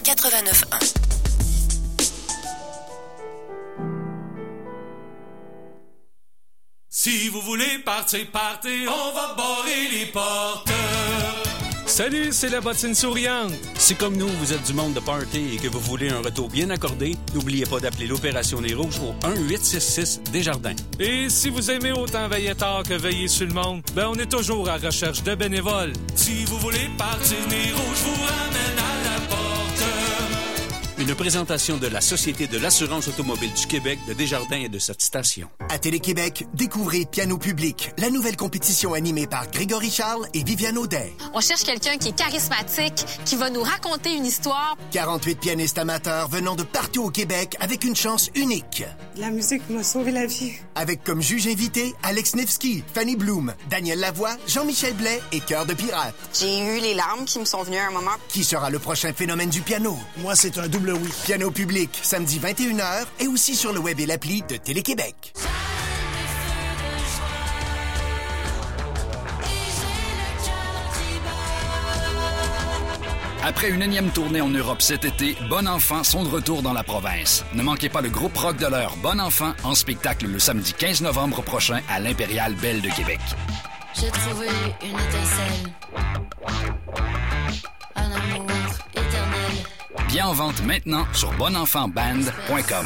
89.1. Si vous voulez partir, on va barrer les portes. Salut, c'est la bottine souriante. Si comme nous, vous êtes du monde de party et que vous voulez un retour bien accordé, n'oubliez pas d'appeler l'Opération Les Rouges au 1-866-Desjardins. Et si vous aimez autant veiller tard que veiller sur le monde, on est toujours à recherche de bénévoles. Si vous voulez partir, les Rouges vous ramènent à la porte. Une présentation de la Société de l'assurance automobile du Québec, de Desjardins et de cette station. À Télé-Québec, découvrez Piano Public, la nouvelle compétition animée par Grégory Charles et Viviane Audet. On cherche quelqu'un qui est charismatique, qui va nous raconter une histoire. 48 pianistes amateurs venant de partout au Québec avec une chance unique. La musique m'a sauvé la vie. Avec comme juge invité Alex Nevsky, Fanny Bloom, Daniel Lavoie, Jean-Michel Blais et Cœur de pirate. J'ai eu les larmes qui me sont venues à un moment. Qui sera le prochain phénomène du piano? Moi, c'est un double oui. Piano Public, samedi 21h et aussi sur le web et l'appli de Télé-Québec. Après une énième tournée en Europe cet été, Bon Enfant sont de retour dans la province. Ne manquez pas le groupe rock de l'heure Bon Enfant en spectacle le samedi 15 novembre prochain à l'Impérial Belle de Québec. J'ai trouvé une étincelle, un amour éternel. Bien en vente maintenant sur bonenfantband.com.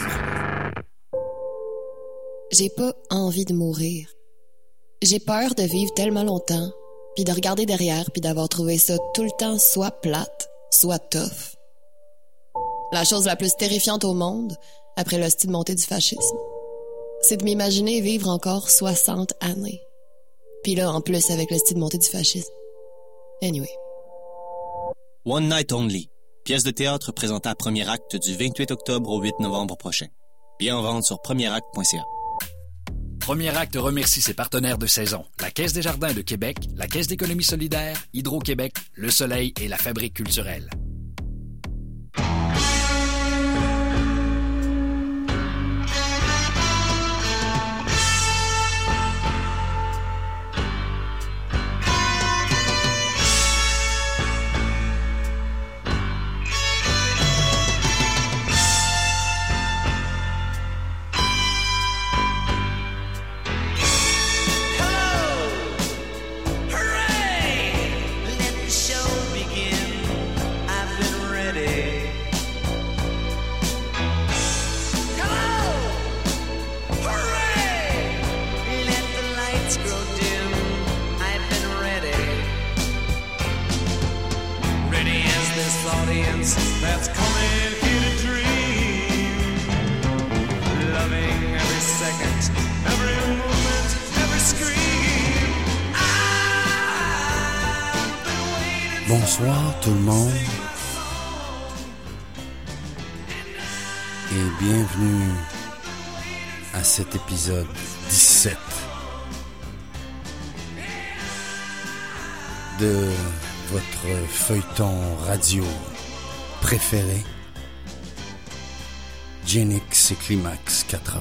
J'ai pas envie de mourir. J'ai peur de vivre tellement longtemps, puis de regarder derrière, puis d'avoir trouvé ça tout le temps soit plate, soit tough. La chose la plus terrifiante au monde, après l'hostie de montée du fascisme, c'est de m'imaginer vivre encore 60 années. Puis là, en plus, avec l'hostie de montée du fascisme. Anyway. One Night Only, pièce de théâtre présentée à Premier Acte du 28 octobre au 8 novembre prochain. Bien en vente sur premieracte.ca. Premier Acte remercie ses partenaires de saison, la Caisse des Jardins de Québec, la Caisse d'économie solidaire, Hydro-Québec, Le Soleil et la Fabrique culturelle. That's coming here to dream, loving every second, every moment, every scream. Bonsoir tout le monde et bienvenue à cet épisode 17 de votre feuilleton radio préféré, Genix et Climax 80.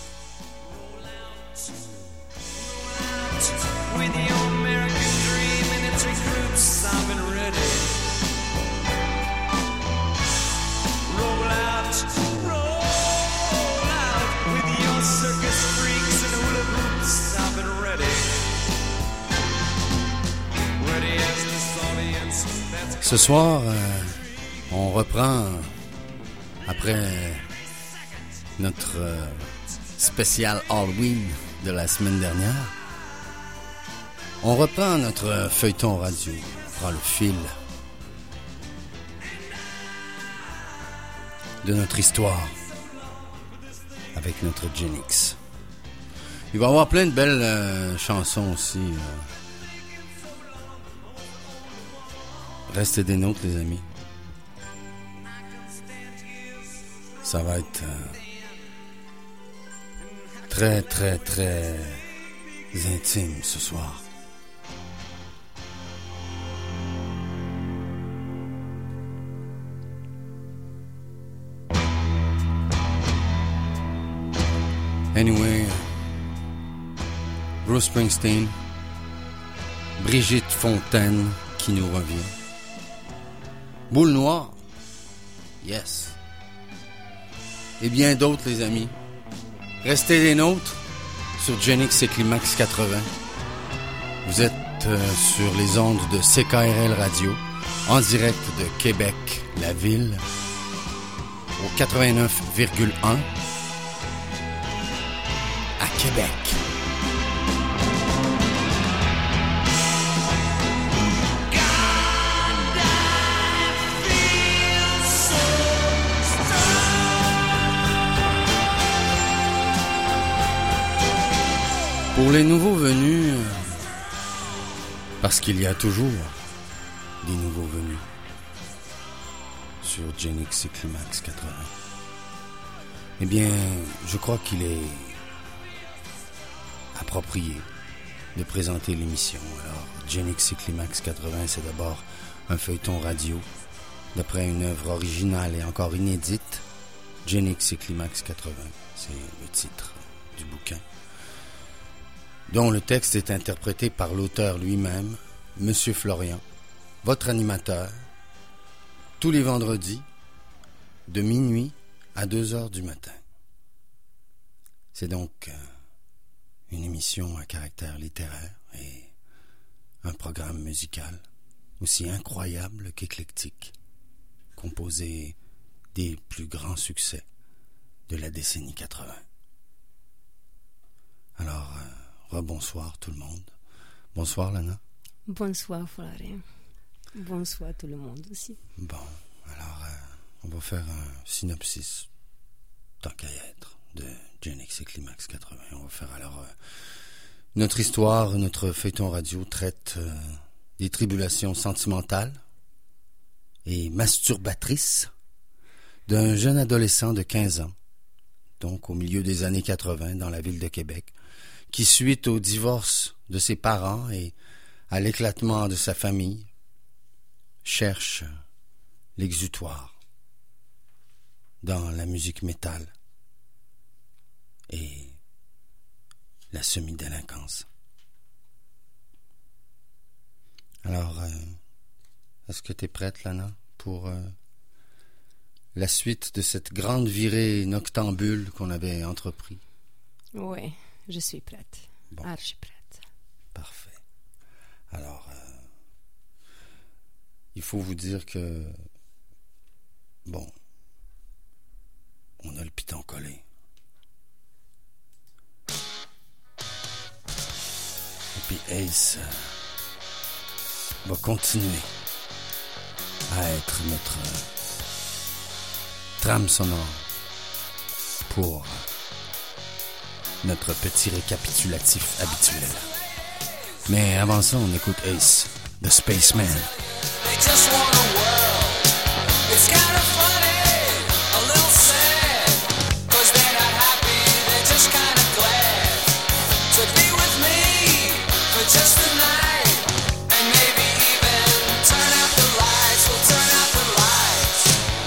Ce soir, on reprend, après notre spécial Halloween de la semaine dernière, on reprend notre feuilleton radio, on prend le fil de notre histoire avec notre Genix. Il va y avoir plein de belles chansons aussi. Restez des nôtres, les amis. Ça va être très, très, très intime ce soir. Anyway, Bruce Springsteen, Brigitte Fontaine qui nous revient. Boule Noire, Yes. Et bien d'autres, les amis. Restez les nôtres sur Genix et Climax 80. Vous êtes sur les ondes de CKRL Radio, en direct de Québec, la ville, au 89,1 à Québec. Pour les nouveaux venus, parce qu'il y a toujours des nouveaux venus sur Genix et Climax 80, eh bien, je crois qu'il est approprié de présenter l'émission. Alors, Genix et Climax 80, c'est d'abord un feuilleton radio d'après une œuvre originale et encore inédite. Genix et Climax 80, c'est le titre du bouquin, dont le texte est interprété par l'auteur lui-même, Monsieur Florian, votre animateur, tous les vendredis, de minuit à 2h du matin. C'est donc une émission à caractère littéraire et un programme musical aussi incroyable qu'éclectique, composé des plus grands succès de la décennie 80. Alors, rebonsoir tout le monde. Bonsoir Lana. Bonsoir Florian. Bonsoir tout le monde aussi. Bon, alors on va faire un synopsis, tant qu'à y être, de Genix et Climax 80. On va faire alors notre histoire, notre feuilleton radio traite des tribulations sentimentales et masturbatrices d'un jeune adolescent de 15 ans, donc au milieu des années 80 dans la ville de Québec, qui, suite au divorce de ses parents et à l'éclatement de sa famille, cherche l'exutoire dans la musique métal et la semi-délinquance. Alors, est-ce que tu es prête, Lana, pour la suite de cette grande virée noctambule qu'on avait entrepris? Oui, je suis prête. Bon. Archi prête. Parfait. Alors, il faut vous dire que, bon, on a le piton collé. Et puis Ace va continuer à être notre trame sonore pour notre petit récapitulatif habituel. Mais avant ça, on écoute Ace, The Spaceman. They just want a world. It's kind of funny, a little sad, 'cause they're not happy, they're just kind of glad to be with me for just a night, and maybe even turn out the lights, we'll turn out the lights.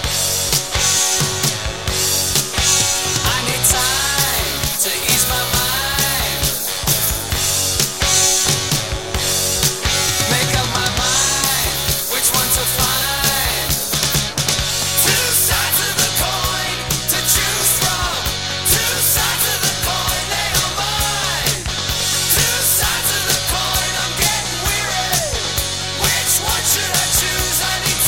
I need time to ease my mind, make up my mind which one to find. Two sides of the coin to choose from. Two sides of the coin, they are mine. Two sides of the coin, I'm getting weary. Which one should I choose? I need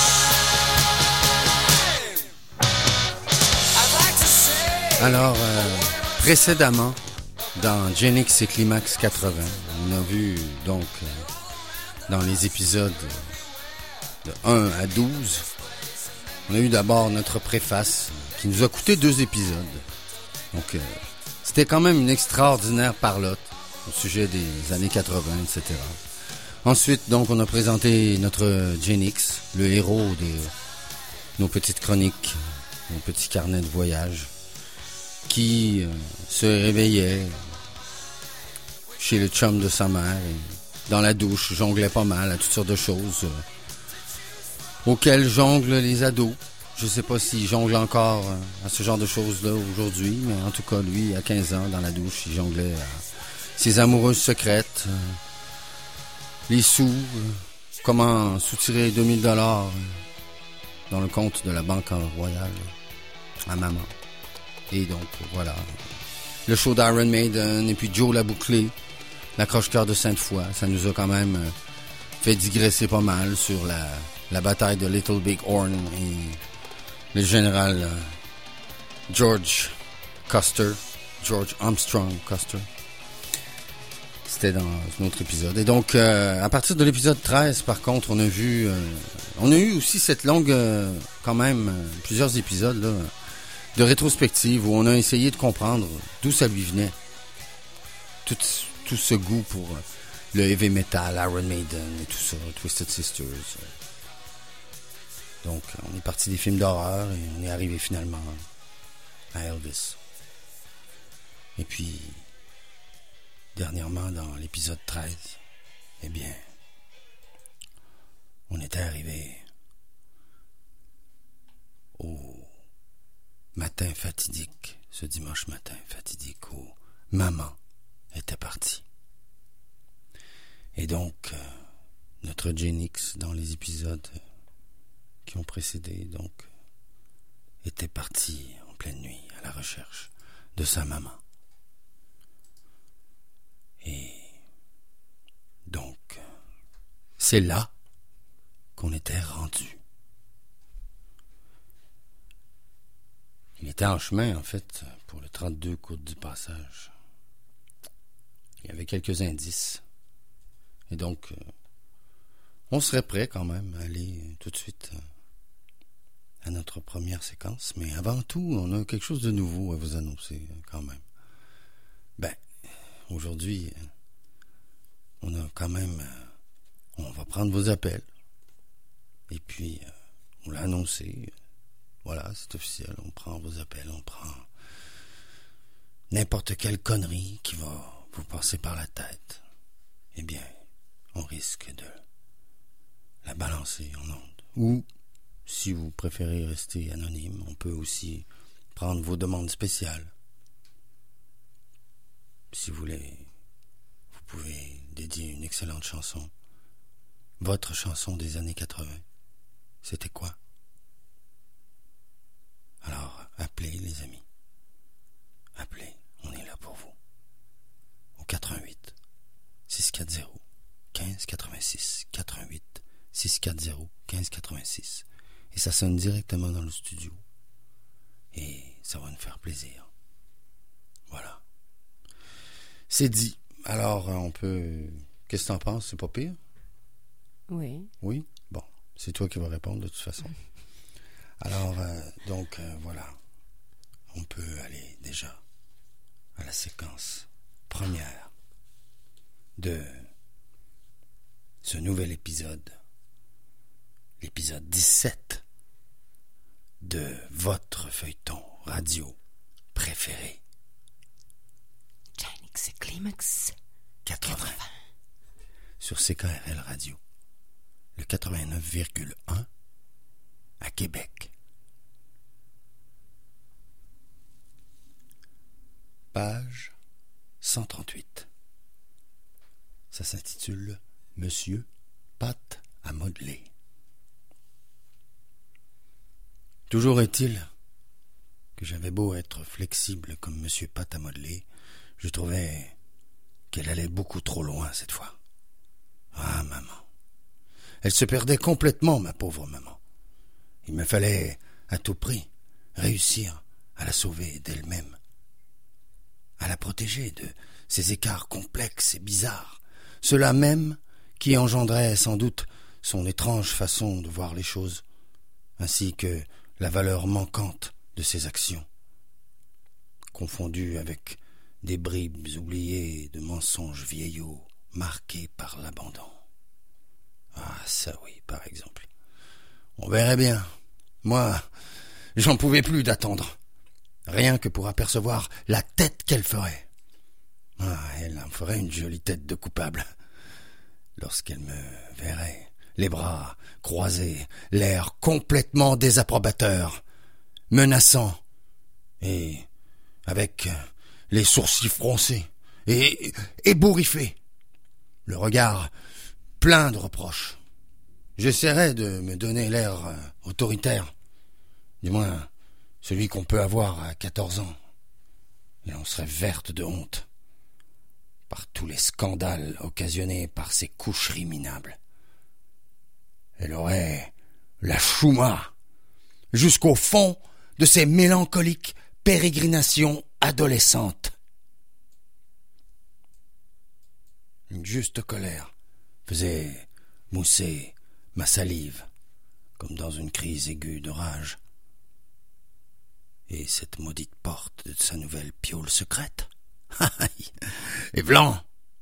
time. I'd like to say. Alors, précédemment, dans Genix et Climax 80, on a vu donc dans les épisodes de 1 à 12, on a eu d'abord notre préface qui nous a coûté 2 épisodes. Donc, c'était quand même une extraordinaire parlotte au sujet des années 80, etc. Ensuite, donc, on a présenté notre Genix, le héros de nos petites chroniques, nos petits carnets de voyage, qui se réveillait chez le chum de sa mère et dans la douche, jonglait pas mal à toutes sortes de choses auxquelles jonglent les ados. Je sais pas s'il jongle encore à ce genre de choses-là aujourd'hui, mais en tout cas, lui, à 15 ans, dans la douche, il jonglait à ses amoureuses secrètes, les sous, comment soutirer $2000 dans le compte de la Banque Royale à maman. Et donc, voilà. Le show d'Iron Maiden et puis Joe la bouclée, l'accroche-cœur de Sainte-Foy. Ça nous a quand même fait digresser pas mal sur la bataille de Little Big Horn et le général George Armstrong Custer. C'était dans un autre épisode. Et donc, à partir de l'épisode 13, par contre, on a eu aussi cette longue, quand même, plusieurs épisodes là, de rétrospective où on a essayé de comprendre d'où ça lui venait. Tout ce goût pour le heavy metal, Iron Maiden et tout ça, Twisted Sisters. Donc, on est parti des films d'horreur et on est arrivé finalement à Elvis. Et puis, dernièrement, dans l'épisode 13, eh bien, on était arrivé au matin fatidique, ce dimanche matin fatidique où maman était partie. Et donc, notre Genix, dans les épisodes qui ont précédé, donc, était parti en pleine nuit à la recherche de sa maman. Et donc, c'est là qu'on était rendu. Il était en chemin, en fait, pour le 32 Côte du Passage. Il y avait quelques indices. Et donc, on serait prêt quand même à aller tout de suite à notre première séquence. Mais avant tout, on a quelque chose de nouveau à vous annoncer quand même. Ben, aujourd'hui, on a quand même... on va prendre vos appels. Et puis, on l'a annoncé. Voilà, c'est officiel. On prend vos appels, on prend n'importe quelle connerie qui va vous passer par la tête. Eh bien, on risque de la balancer en ondes. Ou, si vous préférez rester anonyme, on peut aussi prendre vos demandes spéciales. Si vous voulez, vous pouvez dédier une excellente chanson. Votre chanson des années 80. C'était quoi? Alors, appelez les amis. Appelez, on est là pour vous. Au 88 640 1586 88 640 1586. Et ça sonne directement dans le studio. Et ça va nous faire plaisir. Voilà. C'est dit. Alors, on peut... Qu'est-ce que t'en penses? C'est pas pire? Oui. Oui? Bon, c'est toi qui vas répondre de toute façon. Alors, donc, voilà. On peut aller déjà à la séquence première de ce nouvel épisode. L'épisode 17 de votre feuilleton radio préféré. Genix et Climax 80. Sur CKRL Radio. Le 89,1 à Québec. Page 138. Ça s'intitule Monsieur Pat à modeler. Toujours est-il que j'avais beau être flexible comme Monsieur Pat à modeler, je trouvais qu'elle allait beaucoup trop loin cette fois. Ah, maman. Elle se perdait complètement, ma pauvre maman. Il me fallait, à tout prix, réussir à la sauver d'elle-même, à la protéger de ces écarts complexes et bizarres, ceux-là même qui engendraient sans doute son étrange façon de voir les choses, ainsi que la valeur manquante de ses actions, confondues avec des bribes oubliées de mensonges vieillots marqués par l'abandon. Ah, ça oui, par exemple. On verrait bien. Moi, j'en pouvais plus d'attendre. Rien que pour apercevoir la tête qu'elle ferait. Ah, elle en ferait une jolie tête de coupable. Lorsqu'elle me verrait, les bras croisés, l'air complètement désapprobateur, menaçant, et avec les sourcils froncés et ébouriffés, le regard plein de reproches. j'essaierai de me donner l'air autoritaire. Du moins, celui qu'on peut avoir à 14 ans. Et on serait verte de honte par tous les scandales occasionnés par ces coucheries minables. Elle aurait la chouma jusqu'au fond de ces mélancoliques pérégrinations adolescentes. Une juste colère faisait mousser ma salive comme dans une crise aiguë de rage. Et cette maudite porte de sa nouvelle piaule secrète. Et blanc,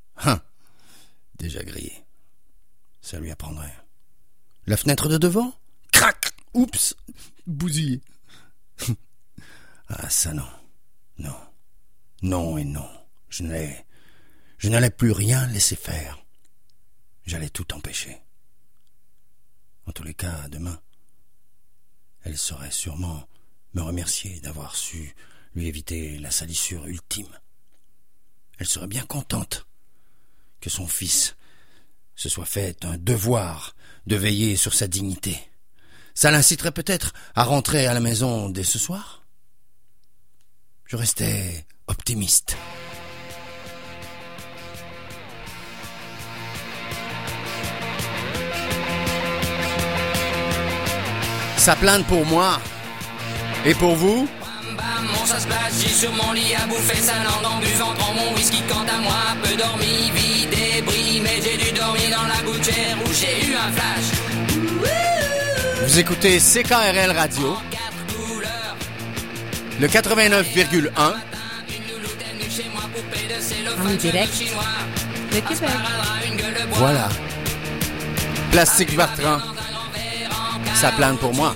déjà grillé. Ça lui apprendrait. La fenêtre de devant, crac, oups, bousillé. Ah ça non, non, non et non. Je n'allais plus rien laisser faire. J'allais tout empêcher. En tous les cas, demain, elle saurait sûrement me remercier d'avoir su lui éviter la salissure ultime. Elle serait bien contente que son fils se soit fait un devoir de veiller sur sa dignité. Ça l'inciterait peut-être à rentrer à la maison dès ce soir. Je restais optimiste. Ça plane pour moi. Et pour vous? Mon ça se passe, j'ai sur mon lit à bouffer sa langue en buvant dans mon whisky. Quant à moi, peu dormi, vie débris, mais j'ai dû dormir dans la gouttière où j'ai eu un flash. Vous écoutez CKRL Radio, le 89,1. En direct de Québec. Voilà. Plastique Bertrand. Ça plane pour moi.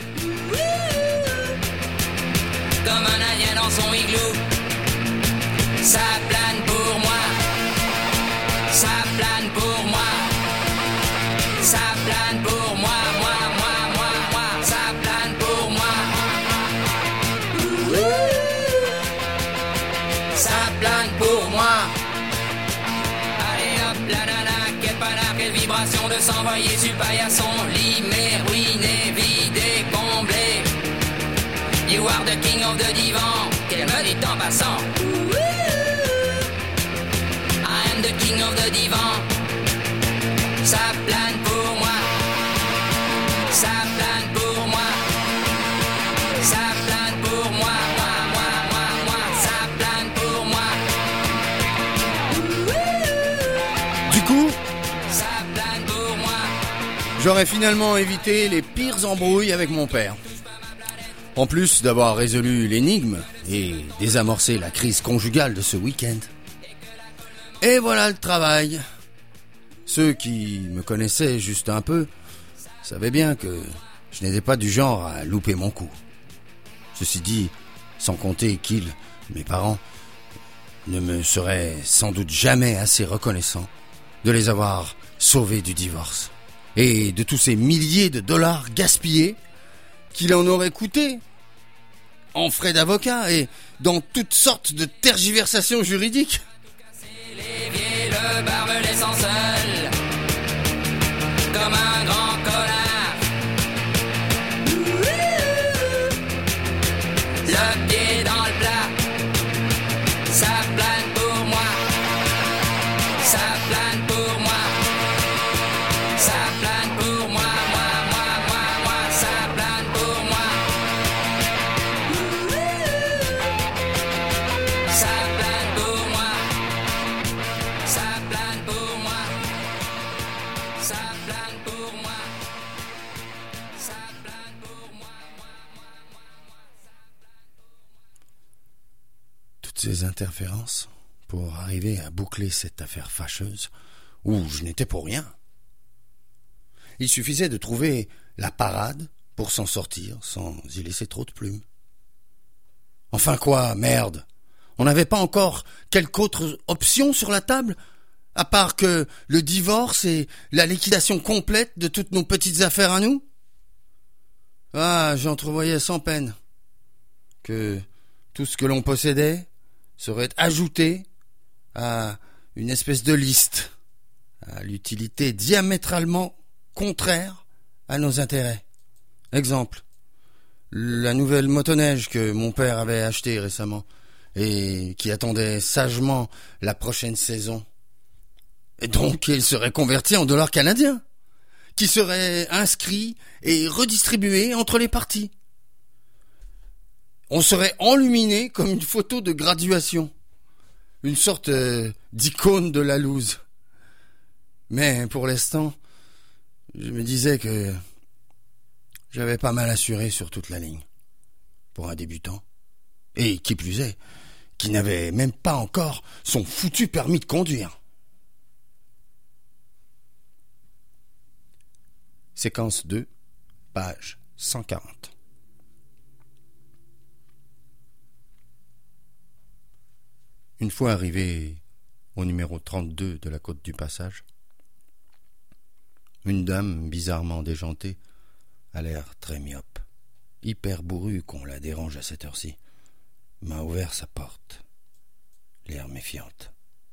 Comme un indien dans son igloo. Ça plane pour moi. Ça plane pour moi. Ça plane pour moi. Moi. Ça plane pour moi. Ça plane pour moi. Allez hop, la nana, quelle panard, quelle vibration de s'envoyer sur le paillasson. Limé, ruiné, vidé, comblé. You are the king of the divan, qu'elle me dit en passant. I am the king of the divan. Ça plane pour moi. Ça plane pour moi. Ça plane pour moi. Moi. Ça plane pour moi. Du coup, ça plane pour moi. j'aurais finalement évité les pires embrouilles avec mon père. En plus d'avoir résolu l'énigme et désamorcé la crise conjugale de ce week-end. Et voilà le travail. Ceux qui me connaissaient juste un peu savaient bien que je n'étais pas du genre à louper mon coup. Ceci dit, sans compter qu'ils, mes parents, ne me seraient sans doute jamais assez reconnaissants de les avoir sauvés du divorce et de tous ces milliers de dollars gaspillés qu'il en aurait coûté en frais d'avocat et dans toutes sortes de tergiversations juridiques. L'évier, le bar me laissant seul, comme un grand connard. Le pied dans le plat, ça plane pour moi. Ça plane pour moi. Ça plane pour moi. Moi. Ça plane pour moi. Ça plane pour moi. Ça plane pour moi. Ça plane pour moi. Ça plane pour moi. Toutes ces interférences pour arriver à boucler cette affaire fâcheuse où je n'étais pour rien. Il suffisait de trouver la parade pour s'en sortir sans y laisser trop de plumes. Enfin quoi, merde! On n'avait pas encore quelque autre option sur la table, à part que le divorce et la liquidation complète de toutes nos petites affaires à nous? Ah, j'entrevoyais sans peine que tout ce que l'on possédait serait ajouté à une espèce de liste, à l'utilité diamétralement contraire à nos intérêts. Exemple, la nouvelle motoneige que mon père avait achetée récemment et qui attendait sagement la prochaine saison. Et donc, il serait converti en dollars canadiens, qui serait inscrit et redistribué entre les parties. On serait enluminé comme une photo de graduation, une sorte d'icône de la loose. Mais pour l'instant, je me disais que j'avais pas mal assuré sur toute la ligne, pour un débutant, et qui plus est, qui n'avait même pas encore son foutu permis de conduire. Séquence 2, page 140. Une fois arrivé au numéro 32 de la côte du Passage, une dame bizarrement déjantée, a l'air très myope, hyper bourrue qu'on la dérange à cette heure-ci, m'a ouvert sa porte, l'air méfiante.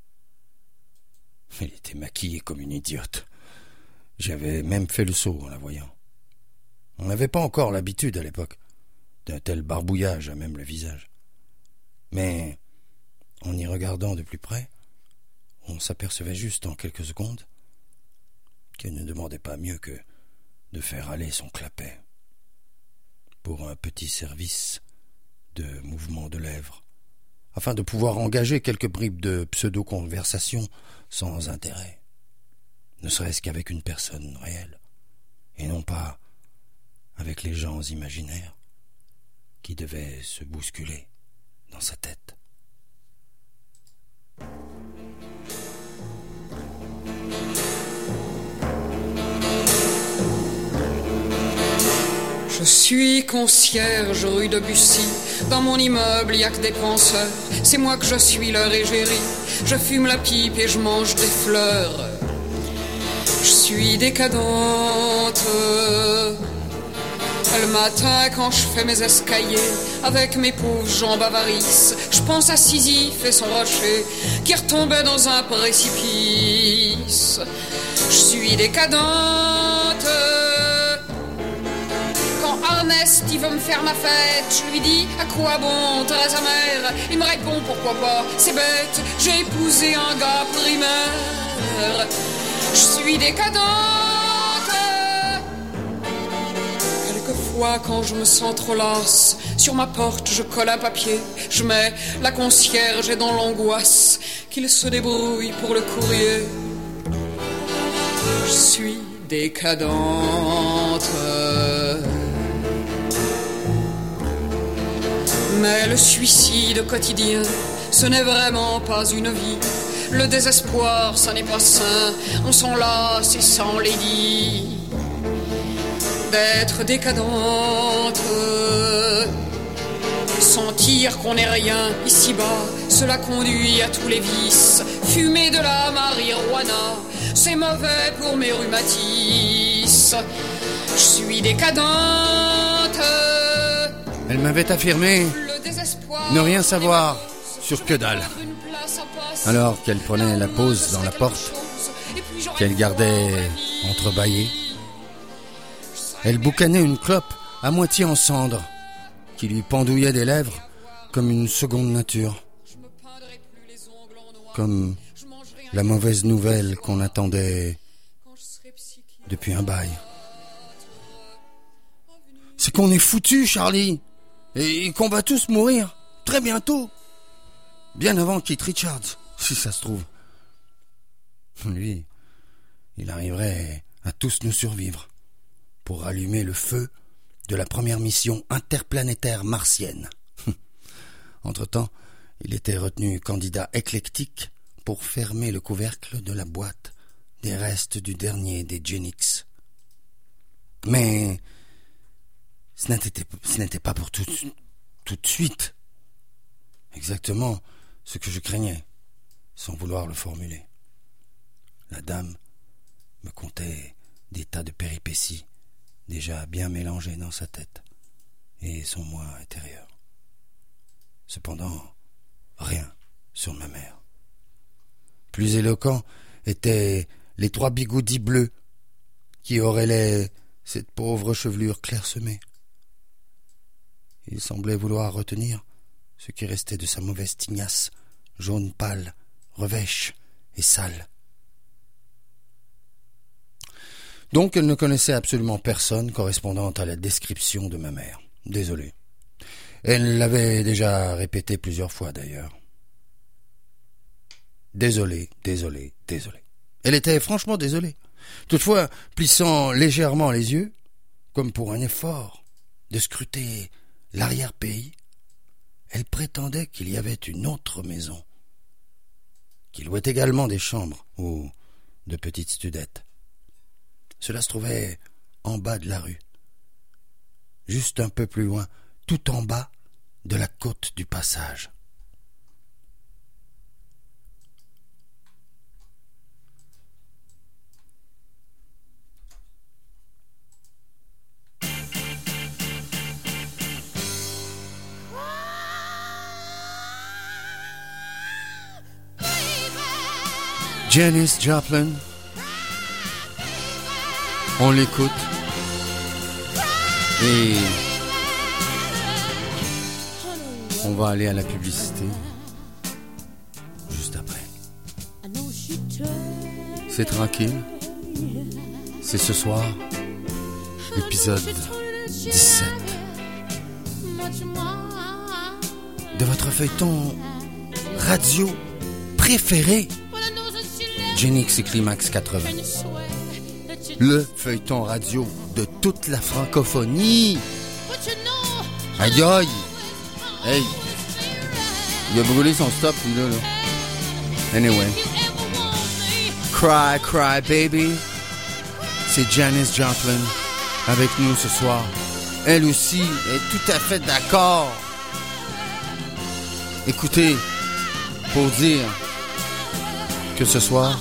Elle était maquillée comme une idiote. J'avais même fait le saut en la voyant. On n'avait pas encore l'habitude à l'époque d'un tel barbouillage à même le visage. Mais en y regardant de plus près, on s'apercevait juste en quelques secondes qu'elle ne demandait pas mieux que de faire aller son clapet pour un petit service de mouvement de lèvres, afin de pouvoir engager quelques bribes de pseudo-conversation sans intérêt, ne serait-ce qu'avec une personne réelle, et non pas avec les gens imaginaires qui devaient se bousculer dans sa tête. Je suis concierge rue de Bussy. Dans mon immeuble, y a que des penseurs. C'est moi que je suis leur égérie. Je fume la pipe et je mange des fleurs. Je suis décadente. Le matin, quand je fais mes escaliers, avec mes pauvres jambes avarices, je pense à Sisyphe et son rocher qui retombait dans un précipice. Je suis décadente. Ernest, il veut me faire ma fête. Je lui dis, à quoi bon, Thérèse mère? Il me répond, pourquoi pas, c'est bête, j'ai épousé un gars primaire. Je suis décadente. Quelquefois, quand je me sens trop lasse, sur ma porte, je colle un papier. Je mets la concierge et dans l'angoisse qu'il se débrouille pour le courrier. Je suis décadente. Mais le suicide quotidien, ce n'est vraiment pas une vie. Le désespoir, ça n'est pas sain. On s'en lasse et s'en les dit. D'être décadente, sentir qu'on n'est rien ici-bas, cela conduit à tous les vices. Fumer de la marijuana, c'est mauvais pour mes rhumatismes. Je suis décadente. Elle m'avait affirmé ne rien savoir sur que dalle, alors qu'elle prenait la pause dans la porte, qu'elle gardait entrebâillée. Elle boucanait une clope à moitié en cendres, qui lui pendouillait des lèvres comme une seconde nature, comme la mauvaise nouvelle qu'on attendait depuis un bail. C'est qu'on est foutus, Charlie, et qu'on va tous mourir très bientôt, bien avant Keith Richards, si ça se trouve. Lui, il arriverait à tous nous survivre pour allumer le feu de la première mission interplanétaire martienne. Entre-temps, il était retenu candidat éclectique pour fermer le couvercle de la boîte des restes du dernier des Genix. Mais ce n'était pas pour tout de suite exactement ce que je craignais, sans vouloir le formuler. La dame me contait des tas de péripéties déjà bien mélangées dans sa tête et son moi intérieur. Cependant, rien sur ma mère. Plus éloquents étaient les 3 bigoudis bleus qui auraient les cette pauvre chevelure clairsemée. Il semblait vouloir retenir ce qui restait de sa mauvaise tignasse, jaune pâle, revêche et sale. Donc elle ne connaissait absolument personne correspondant à la description de ma mère. Désolé. Elle l'avait déjà répété plusieurs fois d'ailleurs. Désolé. Elle était franchement désolée. Toutefois, plissant légèrement les yeux, comme pour un effort de scruter l'arrière-pays, elle prétendait qu'il y avait une autre maison, qui louait également des chambres ou de petites studettes. Cela se trouvait en bas de la rue, juste un peu plus loin, tout en bas de la côte du Passage. Janis Joplin, on l'écoute et on va aller à la publicité juste après. C'est tranquille, c'est ce soir, épisode 17 de votre feuilleton radio préféré. Genix et Climax 80. Le feuilleton radio de toute la francophonie. Aïe aïe! Hey! Il a brûlé son stop, lui là. Anyway. Cry, cry, baby. C'est Janis Joplin avec nous ce soir. Elle aussi est tout à fait d'accord. Écoutez, pour dire que ce soir,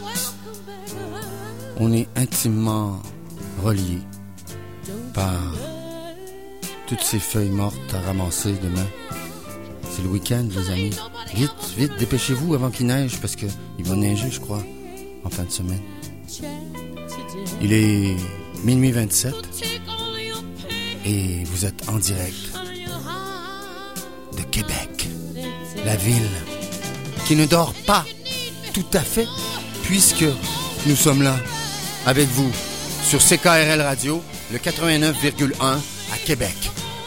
on est intimement reliés par toutes ces feuilles mortes à ramasser demain. C'est le week-end, les amis. Vite, dépêchez-vous avant qu'il neige, parce qu'il va neiger, je crois, en fin de semaine. Il est minuit 27 et vous êtes en direct de Québec, la ville qui ne dort pas tout à fait, puisque nous sommes là avec vous sur CKRL Radio, le 89,1 à Québec.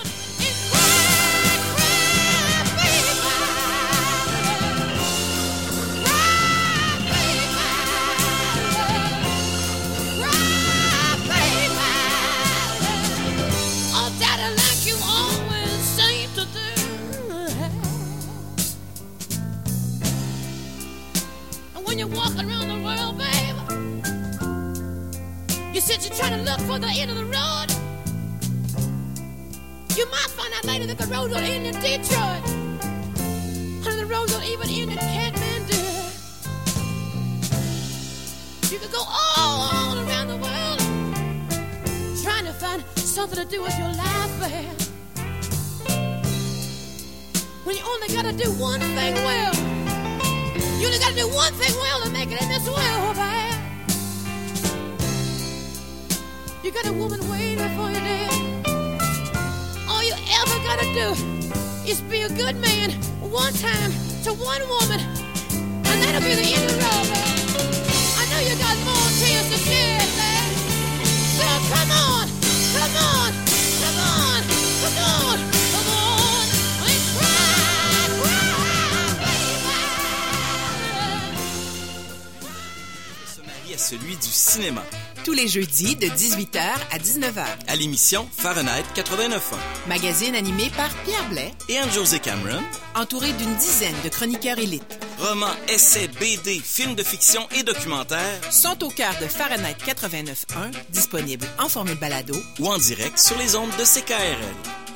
Celui du cinéma. Tous les jeudis de 18h à 19h. À l'émission Fahrenheit 89.1. Magazine animé par Pierre Blais et Anne-Josée Cameron. Entouré d'une dizaine de chroniqueurs élites. Romans, essais, BD, films de fiction et documentaires sont au cœur de Fahrenheit 89.1, disponible en formule balado ou en direct sur les ondes de CKRL.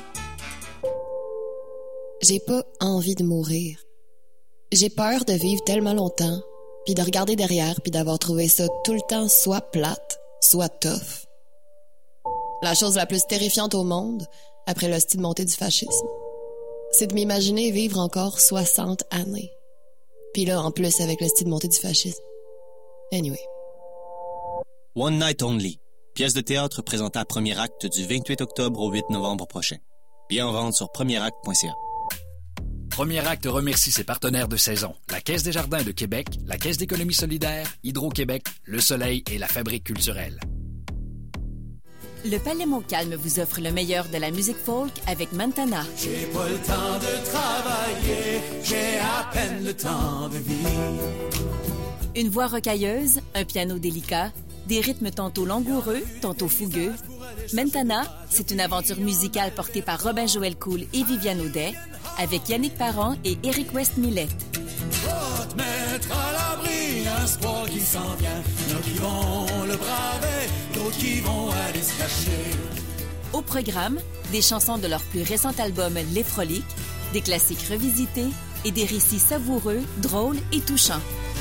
J'ai pas envie de mourir. J'ai peur de vivre tellement longtemps, puis de regarder derrière, puis d'avoir trouvé ça tout le temps soit plate, soit tough. La chose la plus terrifiante au monde, après l'hostie de montée du fascisme, c'est de m'imaginer vivre encore 60 années. Puis là, en plus, avec l'hostie de montée du fascisme. Anyway. One Night Only, Pièce de théâtre présentée à premier acte du 28 octobre au 8 novembre prochain. Billets en vente sur premieracte.ca. Premier Acte remercie ses partenaires de saison. La Caisse des Jardins de Québec, la Caisse d'économie solidaire, Hydro-Québec, Le Soleil et la Fabrique culturelle. Le Palais Montcalm vous offre le meilleur de la musique folk avec Montana. J'ai pas le temps de travailler, j'ai à peine le temps de vivre. Une voix rocailleuse, un piano délicat, des rythmes tantôt langoureux, tantôt fougueux. Montana, c'est une aventure musicale portée par Robin Joël Cool et Viviane Audet, avec Yannick Parent et Éric West-Millette. Va te mettre à l'abri, un sport qui s'en vient. Il y en a qui vont le braver, d'autres qui vont aller se cacher. Au programme, des chansons de leur plus récent album Les Froliques, des classiques revisités et des récits savoureux, drôles et touchants.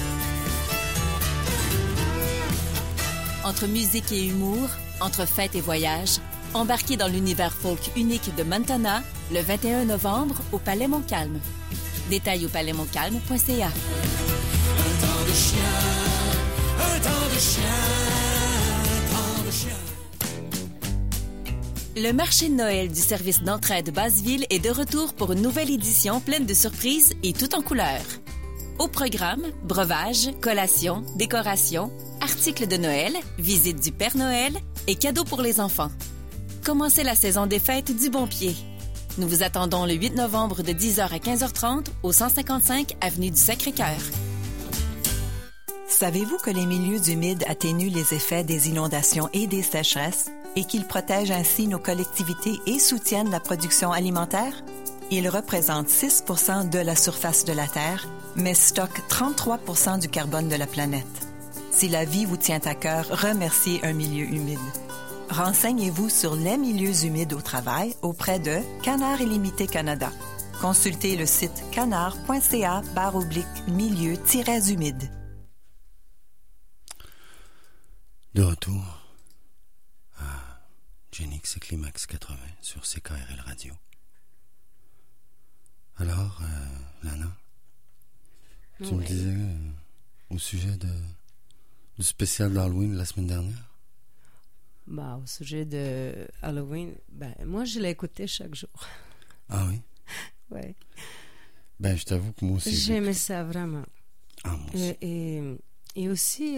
Entre musique et humour, entre fête et voyage, embarquez dans l'univers folk unique de Montana le 21 novembre au Palais Montcalm. Détails au palaismontcalm.ca. Un temps de chien, un temps de chien, un temps de chien. Le marché de Noël du service d'entraide Basseville est de retour pour une nouvelle édition pleine de surprises et tout en couleurs. Au programme, breuvages, collations, décorations, articles de Noël, visite du Père Noël et cadeaux pour les enfants. Commencez la saison des fêtes du bon pied. Nous vous attendons le 8 novembre de 10h à 15h30 au 155 avenue du Sacré-Cœur. Savez-vous que les milieux humides atténuent les effets des inondations et des sécheresses et qu'ils protègent ainsi nos collectivités et soutiennent la production alimentaire? Ils représentent 6 % de la surface de la Terre, mais stockent 33 % du carbone de la planète. Si la vie vous tient à cœur, remerciez un milieu humide. Renseignez-vous sur les milieux humides au travail auprès de Canard Illimité Canada. Consultez le site canard.ca/milieu-humide. De retour à Genix et Climax 80 sur CKRL Radio. Alors, Lana, tu me disais au sujet du spécial d'Halloween la semaine dernière? Au sujet de Halloween, moi, je l'ai écouté chaque jour. Ah oui? Oui. Je t'avoue que moi aussi... J'aimais ça vraiment. Ah, moi aussi. Et aussi,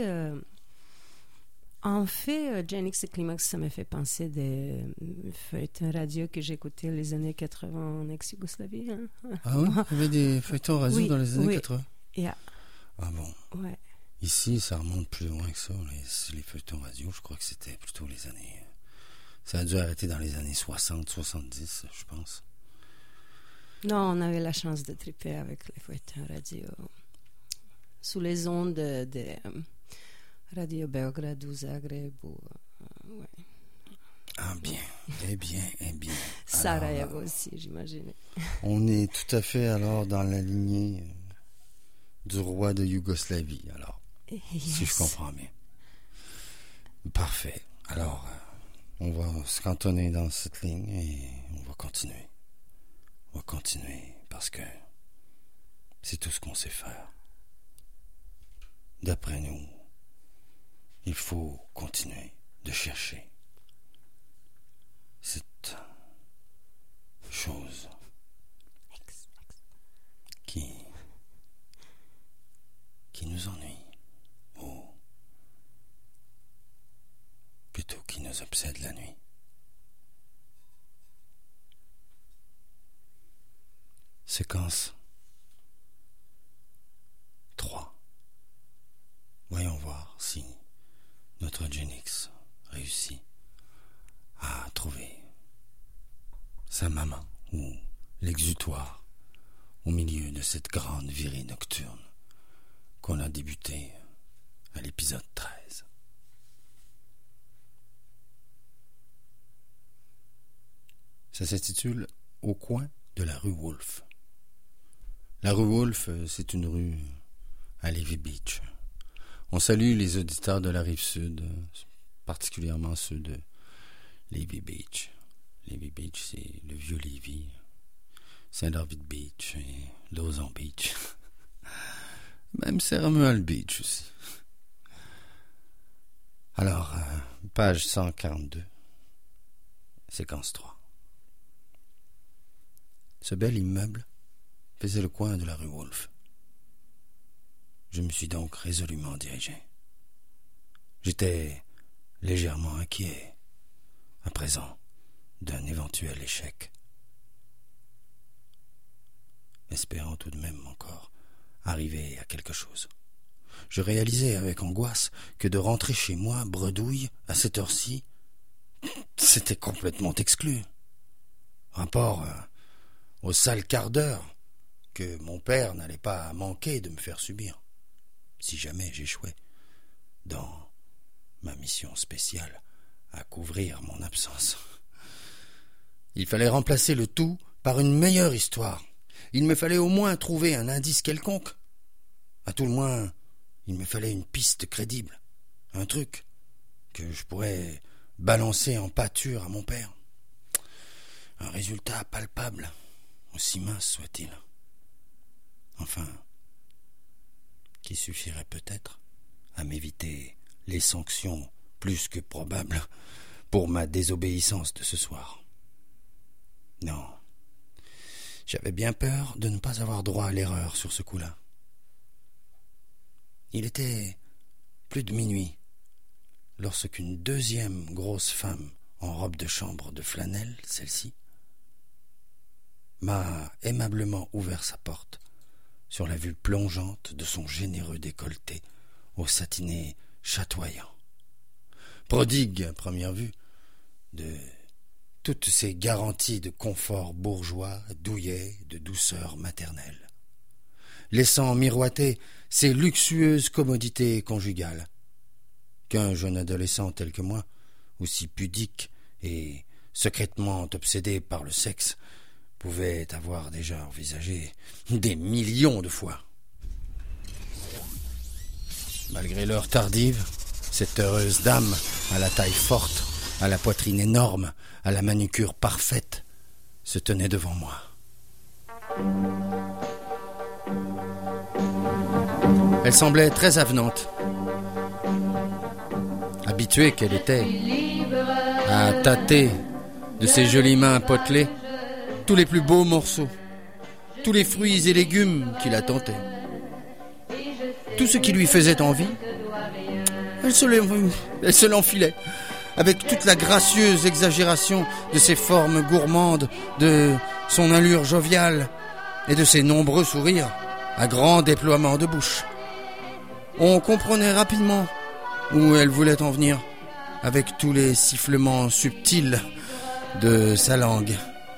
en fait, Genix et Climax, ça m'a fait penser des feuilletons radio que j'écoutais les années 80 en ex-Yougoslavie. Hein? Ah oui? Il y avait des feuilletons radio dans les années 80? Yeah. Ah bon? Ouais. Ici, ça remonte plus loin que ça. Les feuilletons radio, je crois que c'était plutôt les années... Ça a dû arrêter dans les années 60, 70, je pense. Non, on avait la chance de triper avec les feuilletons radio. Sous les ondes de Radio Beograd ou Zagreb. Ouais. Ah bien, eh bien. Sarajevo aussi, j'imagine. On est tout à fait alors dans la lignée du roi de Yougoslavie, alors. Yes. Si je comprends bien. Parfait. Alors, on va se cantonner dans cette ligne et on va continuer. On va continuer parce que c'est tout ce qu'on sait faire. D'après nous, il faut continuer de chercher cette chose qui nous ennuie. Ou plutôt qui nous obsède la nuit. Séquence 3. Voyons voir si notre Genix réussit à trouver sa maman ou l'exutoire au milieu de cette grande virée nocturne qu'on a débuté à l'épisode 13. Ça s'intitule « Au coin de la rue Wolfe ». La rue Wolfe, c'est une rue à Levy Beach. On salue les auditeurs de la Rive-Sud, particulièrement ceux de Levy Beach. Levy Beach, c'est le vieux Lévis, Saint-David Beach et Lawson Beach. Même Samuel Beach aussi. Alors, page 142, séquence 3. Ce bel immeuble faisait le coin de la rue Wolfe. Je me suis donc résolument dirigé. J'étais légèrement inquiet, à présent, d'un éventuel échec. Espérant tout de même encore arriver à quelque chose. Je réalisais avec angoisse que de rentrer chez moi, bredouille, à cette heure-ci, c'était complètement exclu. Rapport au sale quart d'heure que mon père n'allait pas manquer de me faire subir, si jamais j'échouais dans ma mission spéciale à couvrir mon absence. Il fallait remplacer le tout par une meilleure histoire. Il me fallait au moins trouver un indice quelconque. À tout le moins, il me fallait une piste crédible, un truc que je pourrais balancer en pâture à mon père. Un résultat palpable, aussi mince soit-il. Enfin, qui suffirait peut-être à m'éviter les sanctions plus que probables pour ma désobéissance de ce soir. Non, j'avais bien peur de ne pas avoir droit à l'erreur sur ce coup-là. Il était plus de minuit lorsqu'une deuxième grosse femme en robe de chambre de flanelle, celle-ci, m'a aimablement ouvert sa porte sur la vue plongeante de son généreux décolleté au satiné chatoyant. Prodigue à première vue de toutes ces garanties de confort bourgeois, douillet, de douceur maternelle, laissant miroiter ces luxueuses commodités conjugales qu'un jeune adolescent tel que moi, aussi pudique et secrètement obsédé par le sexe, pouvait avoir déjà envisagé des millions de fois. Malgré l'heure tardive, cette heureuse dame, à la taille forte, à la poitrine énorme, à la manucure parfaite, se tenait devant moi. Elle semblait très avenante. Habituée qu'elle était à tâter de ses jolies mains potelées tous les plus beaux morceaux, tous les fruits et légumes qui la tentaient. Tout ce qui lui faisait envie, elle se l'enfilait, avec toute la gracieuse exagération de ses formes gourmandes, de son allure joviale et de ses nombreux sourires à grand déploiement de bouche. On comprenait rapidement où elle voulait en venir, avec tous les sifflements subtils de sa langue.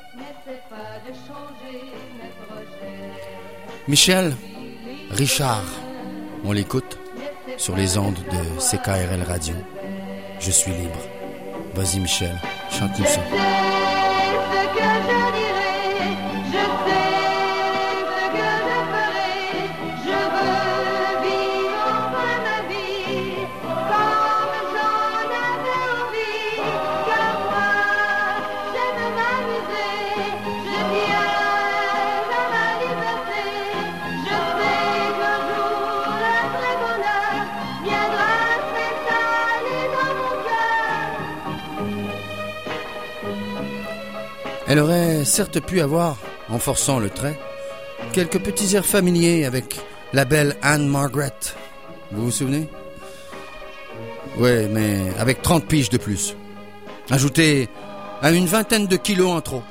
Michel, Richard, on l'écoute sur les ondes de CKRL Radio. Je suis libre. Vas-y Michel, chante-nous ça. Elle aurait certes pu avoir, en forçant le trait, quelques petits airs familiers avec la belle Anne Margaret. Vous vous souvenez? Ouais, mais avec 30 piges de plus. Ajouté à une vingtaine de kilos en trop.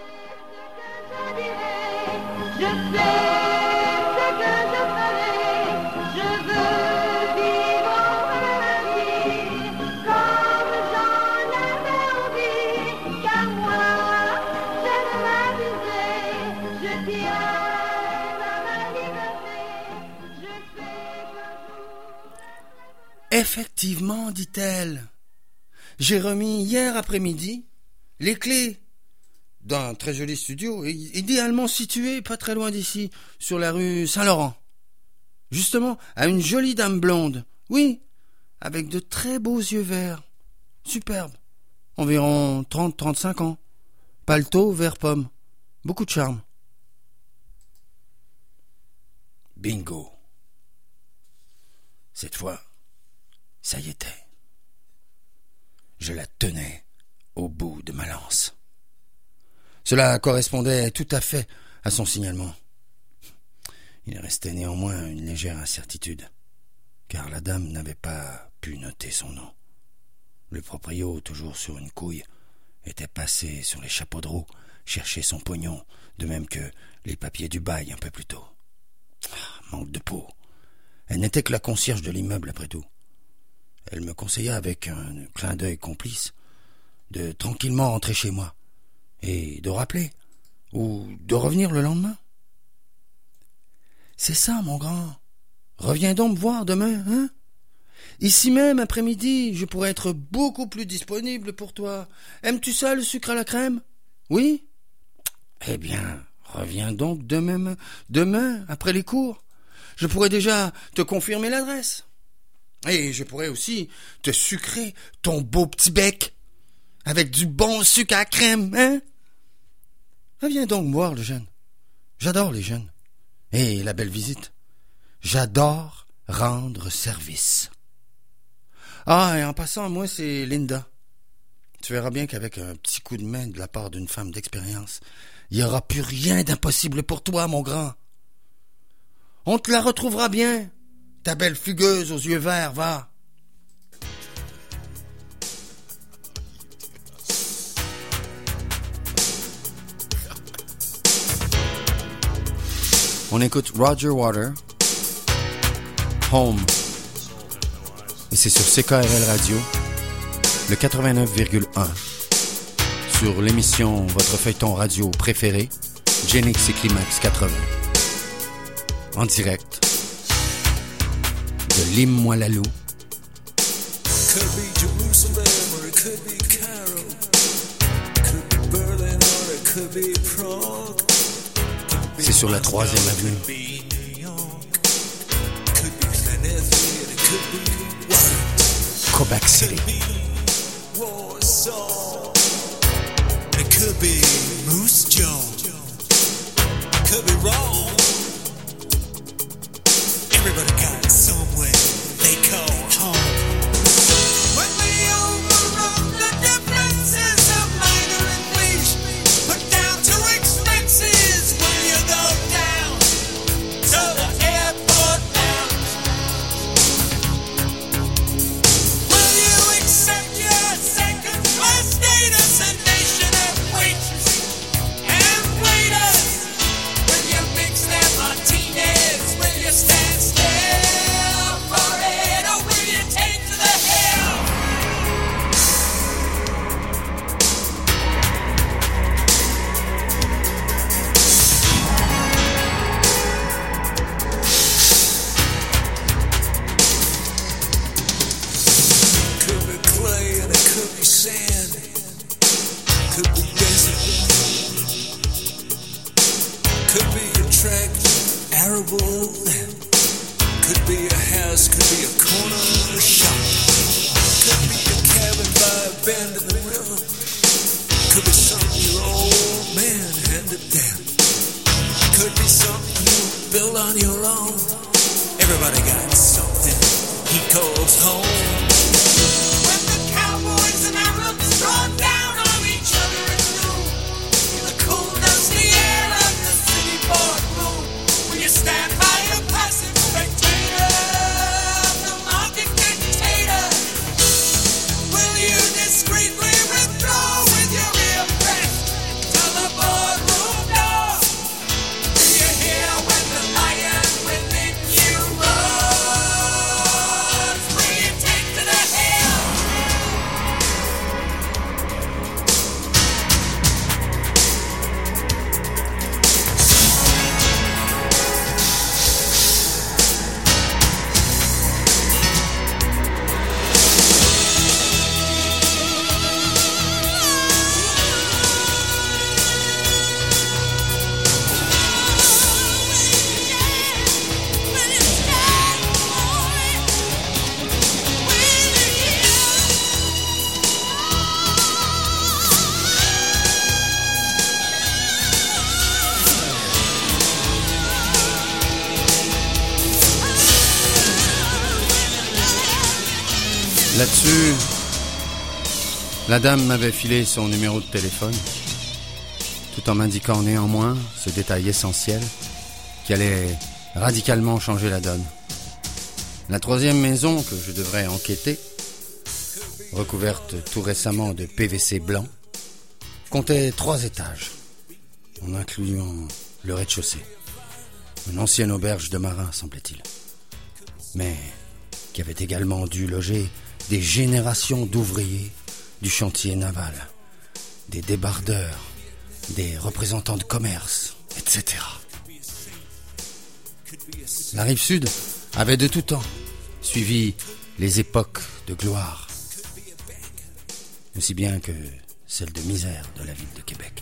Effectivement, dit-elle, j'ai remis hier après-midi les clés d'un très joli studio, idéalement situé pas très loin d'ici, sur la rue Saint-Laurent. Justement, à une jolie dame blonde, oui, avec de très beaux yeux verts, superbe, environ 30-35 ans, paletot vert pomme, beaucoup de charme. Bingo. Cette fois, ça y était. je la tenais au bout de ma lance. Cela correspondait tout à fait à son signalement. Il restait néanmoins une légère incertitude, car la dame n'avait pas pu noter son nom. Le proprio, toujours sur une couille, était passé sur les chapeaux de roue chercher son pognon, de même que les papiers du bail un peu plus tôt. Manque de peau. Elle n'était que la concierge de l'immeuble, après tout. Elle me conseilla avec un clin d'œil complice de tranquillement rentrer chez moi et de rappeler ou de revenir le lendemain. C'est ça, mon grand. Reviens donc me voir demain, hein? Ici même, après-midi, je pourrais être beaucoup plus disponible pour toi. Aimes-tu ça, le sucre à la crème? Oui? Eh bien, reviens donc demain, après les cours. Je pourrais déjà te confirmer l'adresse. Et je pourrais aussi te sucrer ton beau petit bec avec du bon sucre à la crème, hein? Reviens donc me voir, le jeune. J'adore les jeunes. Et la belle visite. J'adore rendre service. Ah, et en passant, moi, c'est Linda. Tu verras bien qu'avec un petit coup de main de la part d'une femme d'expérience, il n'y aura plus rien d'impossible pour toi, mon grand. On te la retrouvera bien, ta belle fugueuse aux yeux verts, va. On écoute Roger Water, Home. Et c'est sur CKRL Radio, le 89,1. Sur l'émission Votre feuilleton radio préféré, Genix et Climax 80. En direct de Limoilou. Could be Jerusalem or it could be Cairo. Could be Berlin or it could be Prague. C'est sur la 3e avenue. Quebec City. Warsaw. It could be Moose Jaw. Could be wrong. Everybody got somewhere they call home. When we overrun the differences of minor and leash, put down to expenses when you go down to the airport lounge. Will you accept your second class status, a nation of waitresses and waiters? Will you mix their martinis? Will you stand still for it, or will you take to the hill? Could be clay and it could be sand. Could be desert. Could be a tract arable land. Could be a house, could be a corner shop. Could be a cabin by a bend in the river. Could be something your old man handed down. Could be something you built on your own. Everybody got something he calls home. When the cowboys and Arabs draw down on each other at noon, in the cool dusty air of the city boardroom, will you stand by a passive spectator of the market dictator? Will you discreetly withdraw with your ear pressed to the boardroom door? Will you hear when the lion within you roars? Will you take to the hill? Là-dessus, La dame m'avait filé son numéro de téléphone, tout en m'indiquant néanmoins ce détail essentiel qui allait radicalement changer la donne. La troisième maison que je devrais enquêter, recouverte tout récemment de PVC blanc, comptait 3 étages, en incluant le rez-de-chaussée. Une ancienne auberge de marins, semblait-il, mais qui avait également dû loger des générations d'ouvriers du chantier naval, des débardeurs, des représentants de commerce, etc. La rive sud avait de tout temps suivi les époques de gloire, aussi bien que celles de misère de la ville de Québec.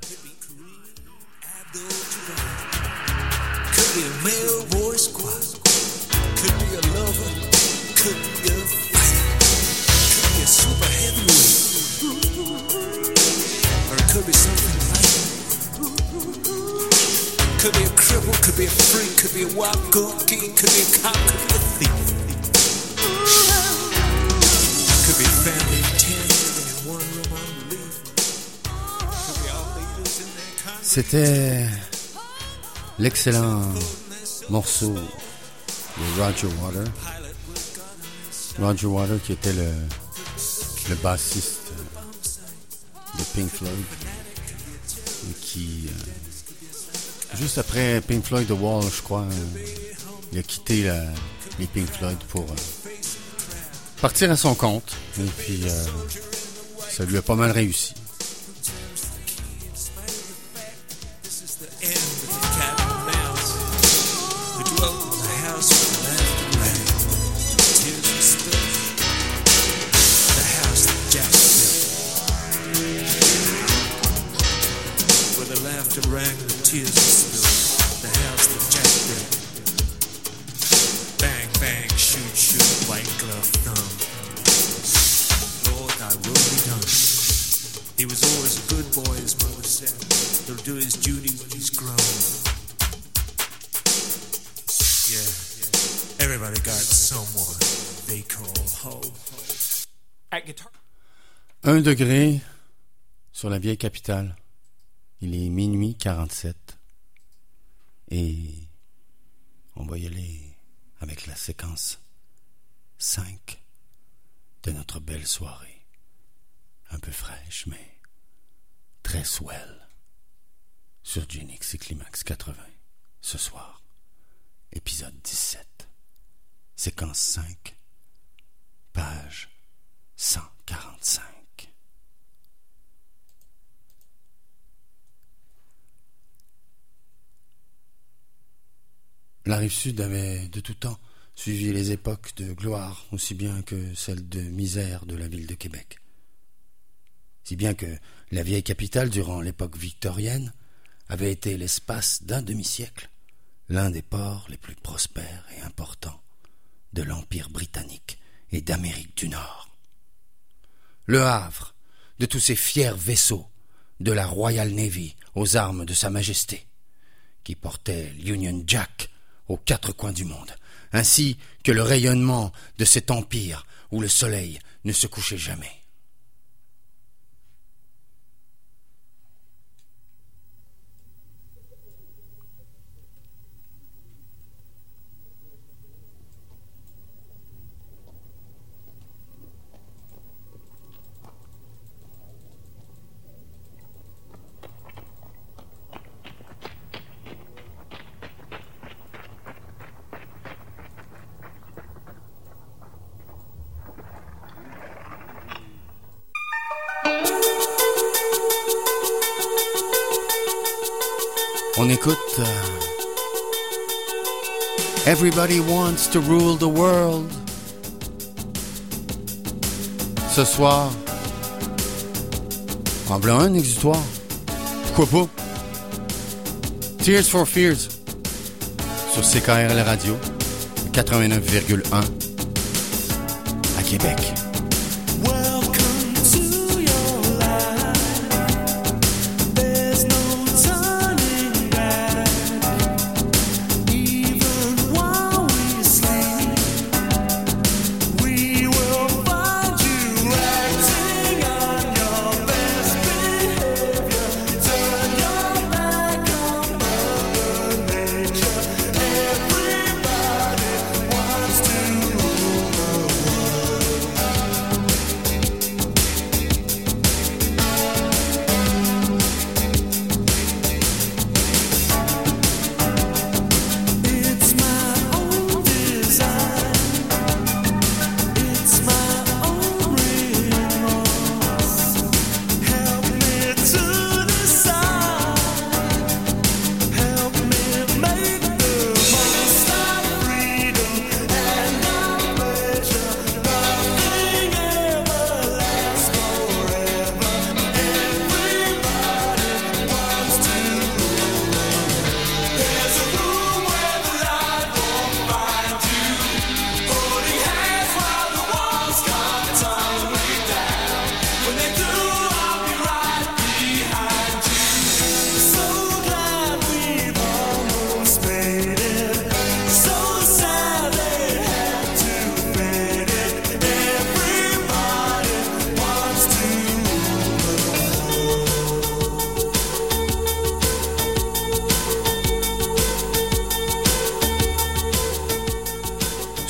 Could be a male voice choir, could be a lover, could be a fighter, could be a super heavyweight, or it could be something light. Could be a cripple, could be a freak, could be a wild goat king, could be a cop, could be a thief. Could be a family of 10 living in one room on relief. Could be all leaders in their kind. C'était l'excellent morceau de Roger Waters. Roger Waters qui était le bassiste de Pink Floyd et qui, juste après Pink Floyd The Wall, je crois, il a quitté les Pink Floyd pour partir à son compte et puis ça lui a pas mal réussi. Un degré sur la vieille capitale. Il est minuit 47 et on va y aller avec la séquence 5 de notre belle soirée. Un peu fraîche, mais très swell. Sur Genix et Climax 80, ce soir. Épisode 17. Séquence 5. Page 145. La Rive-Sud avait de tout temps suivi les époques de gloire aussi bien que celles de misère de la ville de Québec. Si bien que la vieille capitale, durant l'époque victorienne, avait été l'espace d'un demi-siècle l'un des ports les plus prospères et importants de l'Empire britannique et d'Amérique du Nord. Le Havre de tous ces fiers vaisseaux de la Royal Navy aux armes de Sa Majesté, qui portaient l'Union Jack aux 4 coins du monde, ainsi que le rayonnement de cet empire où le soleil ne se couchait jamais. On écoute Everybody Wants to Rule the World. Ce soir, en blanc un exutoire. Pourquoi pas? Tears for Fears sur CKRL Radio 89,1 à Québec.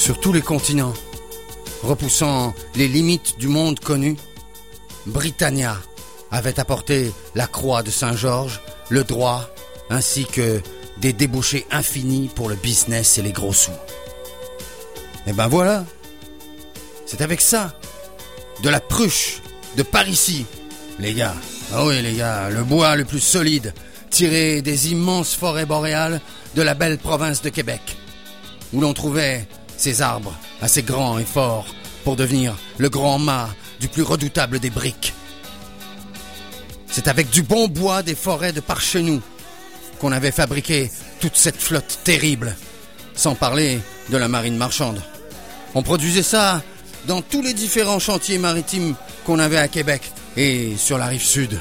sur tous les continents, repoussant les limites du monde connu, Britannia avait apporté la croix de Saint-Georges, le droit, ainsi que des débouchés infinis pour le business et les gros sous. Et ben voilà, c'est avec ça, de la pruche, de parisis, les gars. Ah oui les gars, le bois le plus solide, tiré des immenses forêts boréales de la belle province de Québec, où l'on trouvait ces arbres assez grands et forts pour devenir le grand mât du plus redoutable des briques. C'est avec du bon bois des forêts de par chez nous qu'on avait fabriqué toute cette flotte terrible, sans parler de la marine marchande. On produisait ça dans tous les différents chantiers maritimes qu'on avait à Québec et sur la rive sud.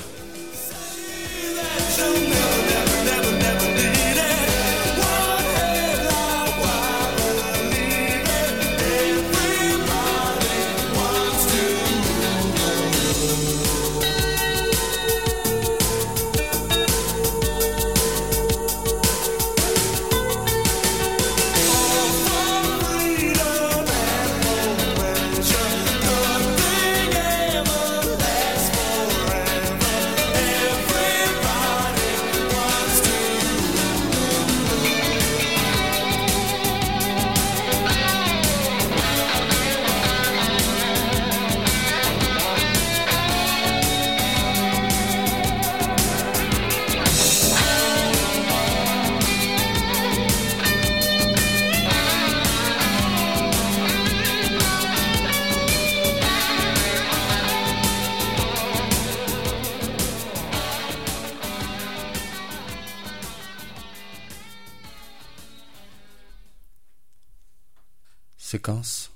Séquence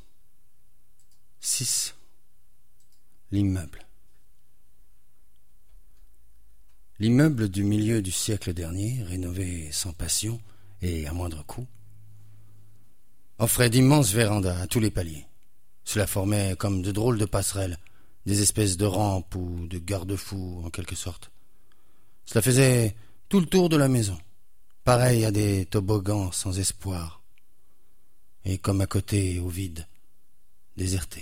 6. L'immeuble. L'immeuble du milieu du siècle dernier, rénové sans passion et à moindre coût, offrait d'immenses vérandas à tous les paliers. Cela formait comme de drôles de passerelles, des espèces de rampes ou de garde-fous en quelque sorte. Cela faisait tout le tour de la maison, pareil à des toboggans sans espoir. Et comme à côté, au vide, déserté.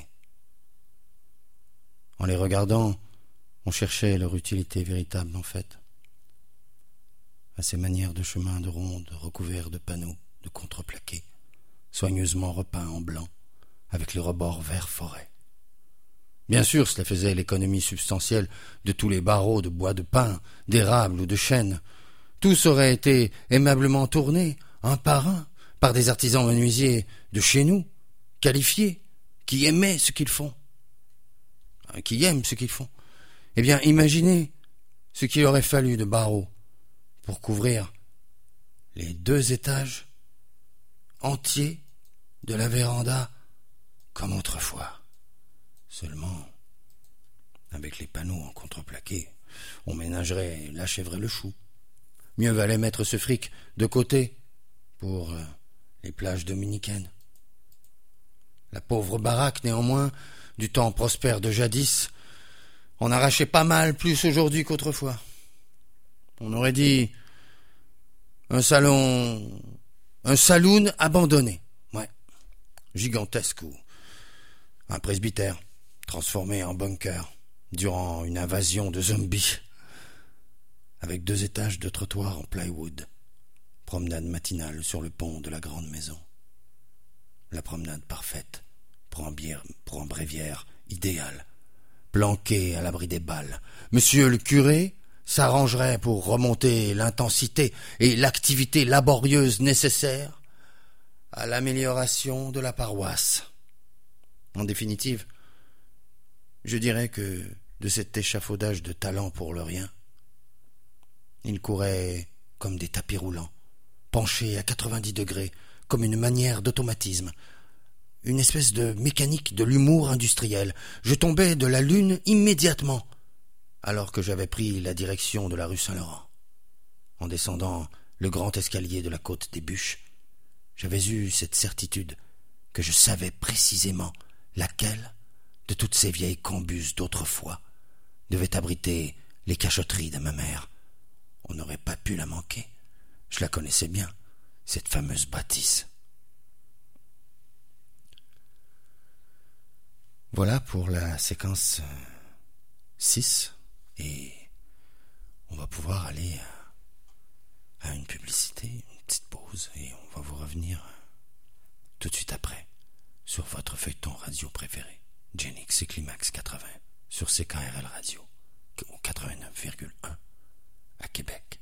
En les regardant, on cherchait leur utilité véritable, en fait. À ces manières de chemin de ronde recouverts de panneaux, de contreplaqués, soigneusement repeints en blanc, avec le rebord vert forêt. Bien sûr, cela faisait l'économie substantielle de tous les barreaux de bois de pin, d'érable ou de chêne. Tous auraient été aimablement tournés, un par un, par des artisans menuisiers de chez nous, qualifiés, qui aimaient ce qu'ils font. Qui aiment ce qu'ils font. Eh bien, imaginez ce qu'il aurait fallu de barreaux pour couvrir les 2 étages entiers de la véranda comme autrefois. Seulement, avec les panneaux en contreplaqué, on ménagerait et l'achèverait le chou. Mieux valait mettre ce fric de côté pour les plages dominicaines. La pauvre baraque, néanmoins, du temps prospère de jadis, en arrachait pas mal plus aujourd'hui qu'autrefois. On aurait dit un saloon abandonné, ouais, gigantesque, ou un presbytère transformé en bunker durant une invasion de zombies, avec 2 étages de trottoir en plywood. Promenade matinale sur le pont de la grande maison. La promenade parfaite, pour un bréviaire idéal, planqué à l'abri des balles. Monsieur le curé s'arrangerait pour remonter l'intensité et l'activité laborieuse nécessaires à l'amélioration de la paroisse. En définitive, je dirais que de cet échafaudage de talent pour le rien, il courait comme des tapis roulants, penché à 90 degrés, comme une manière d'automatisme, une espèce de mécanique de l'humour industriel. Je tombais de la lune immédiatement, alors que j'avais pris la direction de la rue Saint-Laurent. En descendant le grand escalier de la côte des Bûches, j'avais eu cette certitude que je savais précisément laquelle de toutes ces vieilles cambuses d'autrefois devait abriter les cachotteries de ma mère. On n'aurait pas pu la manquer. Je la connaissais bien, cette fameuse bâtisse. Voilà pour la séquence 6 et on va pouvoir aller à une publicité, une petite pause et on va vous revenir tout de suite après sur votre feuilleton radio préféré, Genix et Climax 80 sur CKRL Radio au 89,1 à Québec.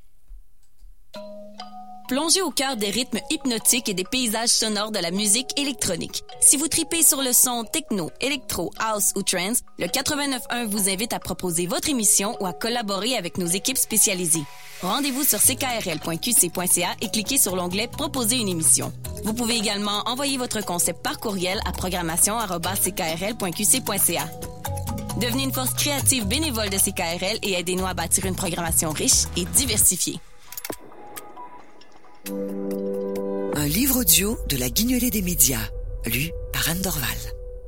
Plongez au cœur des rythmes hypnotiques et des paysages sonores de la musique électronique. Si vous tripez sur le son techno, électro, house ou trance, le 89.1 vous invite à proposer votre émission ou à collaborer avec nos équipes spécialisées. Rendez-vous sur ckrl.qc.ca et cliquez sur l'onglet « Proposer une émission ». Vous pouvez également envoyer votre concept par courriel à programmation@ckrl.qc.ca. Devenez une force créative bénévole de CKRL et aidez-nous à bâtir une programmation riche et diversifiée. Un livre audio de La Guignolée des médias, lu par Anne Dorval.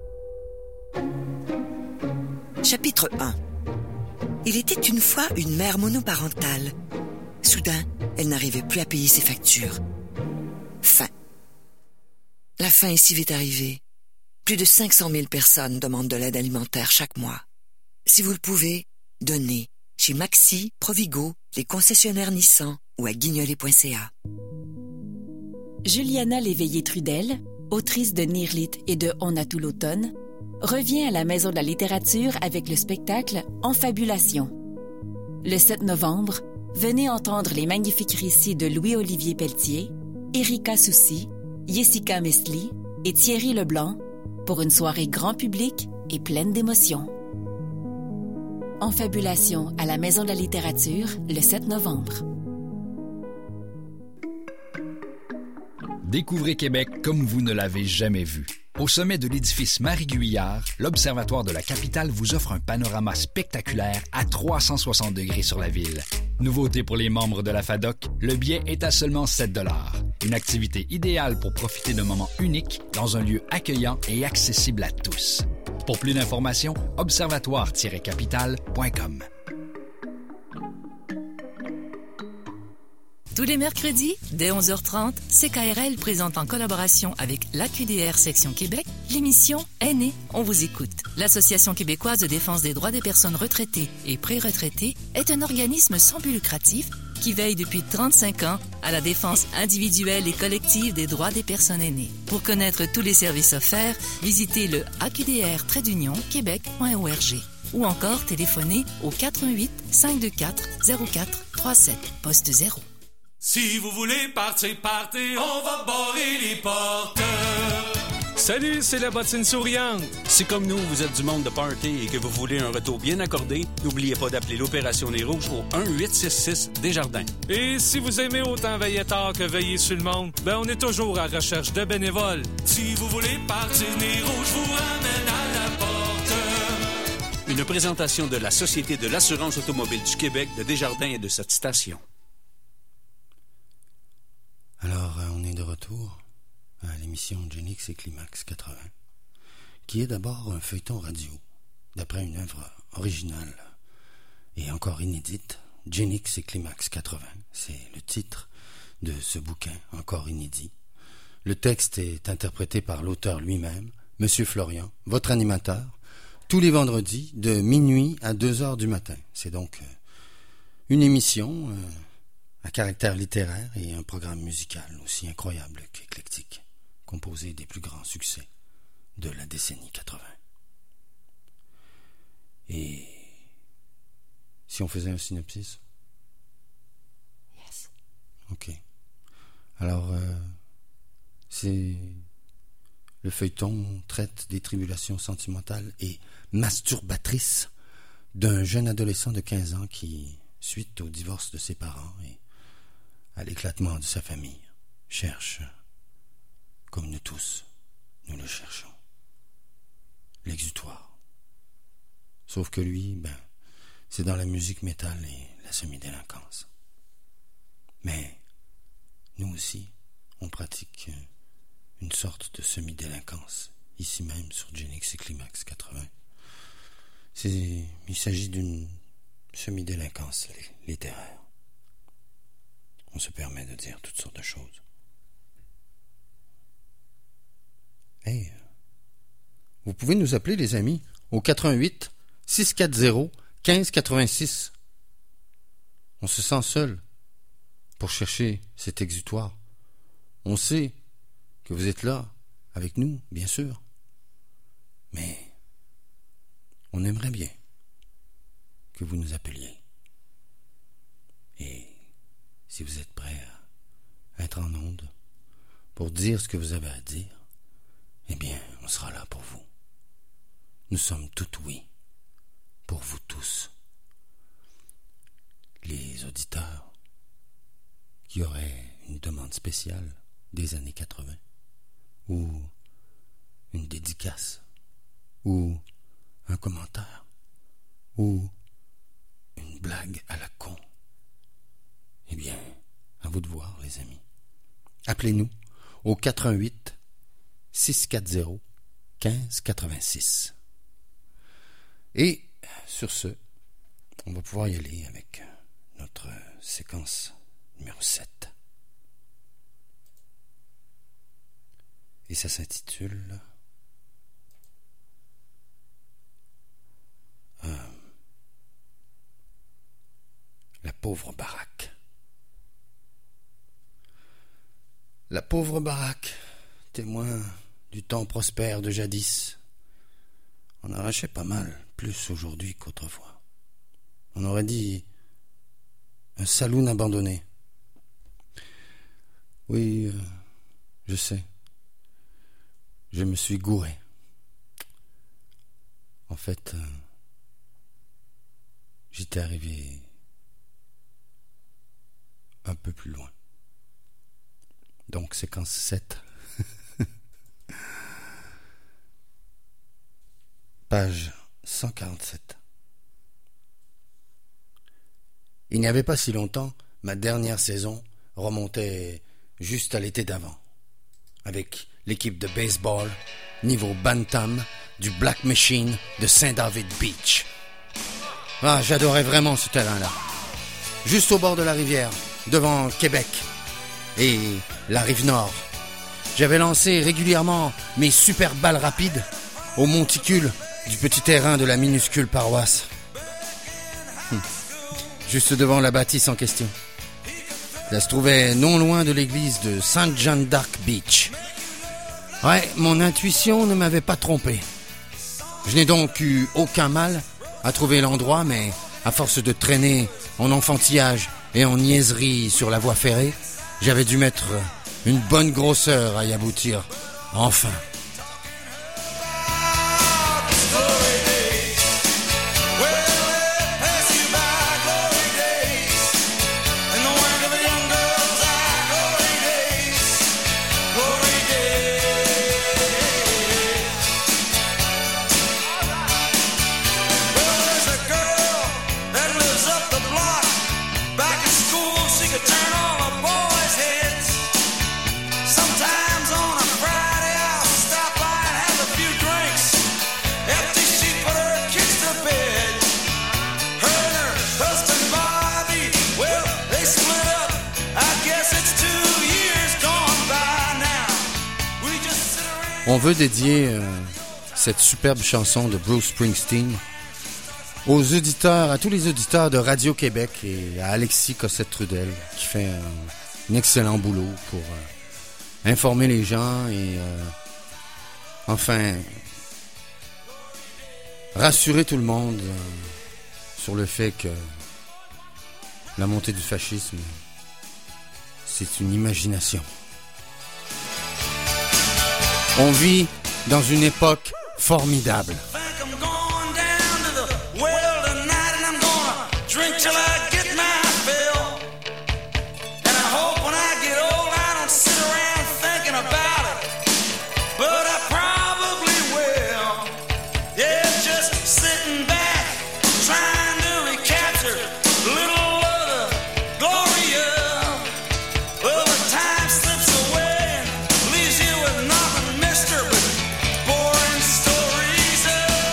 Chapitre 1. Il était une fois une mère monoparentale. Soudain, elle n'arrivait plus à payer ses factures. Fin. La fin est si vite arrivée. Plus de 500 000 personnes demandent de l'aide alimentaire chaque mois. Si vous le pouvez, donnez chez Maxi, Provigo, les concessionnaires Nissan ou à guignolée.ca. Juliana Léveillé-Trudel, autrice de Nirlit et de On a tout l'automne, revient à la Maison de la littérature avec le spectacle Enfabulation. Le 7 novembre, venez entendre les magnifiques récits de Louis-Olivier Pelletier, Erika Soucy, Jessica Mesli et Thierry Leblanc pour une soirée grand public et pleine d'émotions. Enfabulation à la Maison de la littérature le 7 novembre. Découvrez Québec comme vous ne l'avez jamais vu. Au sommet de l'édifice Marie-Guyard, l'Observatoire de la capitale vous offre un panorama spectaculaire à 360 degrés sur la ville. Nouveauté pour les membres de la FADOC, le billet est à seulement 7 $. Une activité idéale pour profiter d'un moment unique dans un lieu accueillant et accessible à tous. Pour plus d'informations, observatoire-capital.com. Tous les mercredis, dès 11h30, CKRL présente en collaboration avec l'AQDR Section Québec l'émission Aînés, on vous écoute. L'Association québécoise de défense des droits des personnes retraitées et pré-retraitées est un organisme sans but lucratif qui veille depuis 35 ans à la défense individuelle et collective des droits des personnes aînées. Pour connaître tous les services offerts, visitez le aqdr-québec.org ou encore téléphonez au 88 524 04 37 poste 0. Si vous voulez partir, on va barrer les portes. Salut, c'est la bottine souriante. Si comme nous, vous êtes du monde de party et que vous voulez un retour bien accordé, n'oubliez pas d'appeler l'Opération Nez Rouges au 1-866 Desjardins. Et si vous aimez autant veiller tard que veiller sur le monde, on est toujours à la recherche de bénévoles. Si vous voulez partir, Nez Rouges vous ramène à la porte. Une présentation de la Société de l'assurance automobile du Québec, de Desjardins et de cette station. Alors, on est de retour à l'émission Genix et Climax 80, qui est d'abord un feuilleton radio, d'après une œuvre originale et encore inédite. Genix et Climax 80, c'est le titre de ce bouquin encore inédit. Le texte est interprété par l'auteur lui-même, Monsieur Florian, votre animateur, tous les vendredis de minuit à 2h du matin. C'est donc une émission à caractère littéraire et un programme musical aussi incroyable qu'éclectique, composé des plus grands succès de la décennie 80. Et si on faisait un synopsis? Yes. Ok. Alors, c'est le feuilleton traite des tribulations sentimentales et masturbatrices d'un jeune adolescent de 15 ans qui, suite au divorce de ses parents et à l'éclatement de sa famille, cherche, comme nous tous, nous le cherchons, l'exutoire. Sauf que lui, c'est dans la musique métal et la semi-délinquance. Mais nous aussi, on pratique une sorte de semi-délinquance, ici même sur Genix et Climax 80. Il s'agit d'une semi-délinquance littéraire. On se permet de dire toutes sortes de choses. Hey, vous pouvez nous appeler, les amis, au 88 640 1586. On se sent seul pour chercher cet exutoire. On sait que vous êtes là avec nous, bien sûr. Mais on aimerait bien que vous nous appeliez. Et si vous êtes prêts à être en onde pour dire ce que vous avez à dire, eh bien, on sera là pour vous. Nous sommes tout oui pour vous tous. Les auditeurs qui auraient une demande spéciale des années 80, ou une dédicace, ou un commentaire, ou une blague à la con. Eh bien, à vous de voir, les amis. Appelez-nous au 88 640 1586. Et sur ce, on va pouvoir y aller avec notre séquence numéro 7. Et ça s'intitule La pauvre baraque. La pauvre baraque, témoin du temps prospère de jadis. On arrachait pas mal, plus aujourd'hui qu'autrefois. On aurait dit un saloon abandonné. Oui, je sais. Je me suis gouré. En fait, j'étais arrivé un peu plus loin. Donc, séquence 7. Page 147. Il n'y avait pas si longtemps, ma dernière saison remontait juste à l'été d'avant, avec l'équipe de baseball niveau Bantam du Black Machine de Saint-David Beach. Ah, j'adorais vraiment ce terrain-là. Juste au bord de la rivière, devant Québec et la rive nord. J'avais lancé régulièrement mes super balles rapides au monticule du petit terrain de la minuscule paroisse. Juste devant la bâtisse en question. Ça se trouvait non loin de l'église de Sainte Jeanne d'Arc Beach. Ouais, mon intuition ne m'avait pas trompé. Je n'ai donc eu aucun mal à trouver l'endroit, mais à force de traîner en enfantillage et en niaiserie sur la voie ferrée, j'avais dû mettre une bonne grosseur à y aboutir. Enfin. On veut dédier cette superbe chanson de Bruce Springsteen aux auditeurs, à tous les auditeurs de Radio-Québec et à Alexis Cossette-Trudel qui fait un excellent boulot pour informer les gens et enfin rassurer tout le monde sur le fait que la montée du fascisme, c'est une imagination. On vit dans une époque formidable. Stories of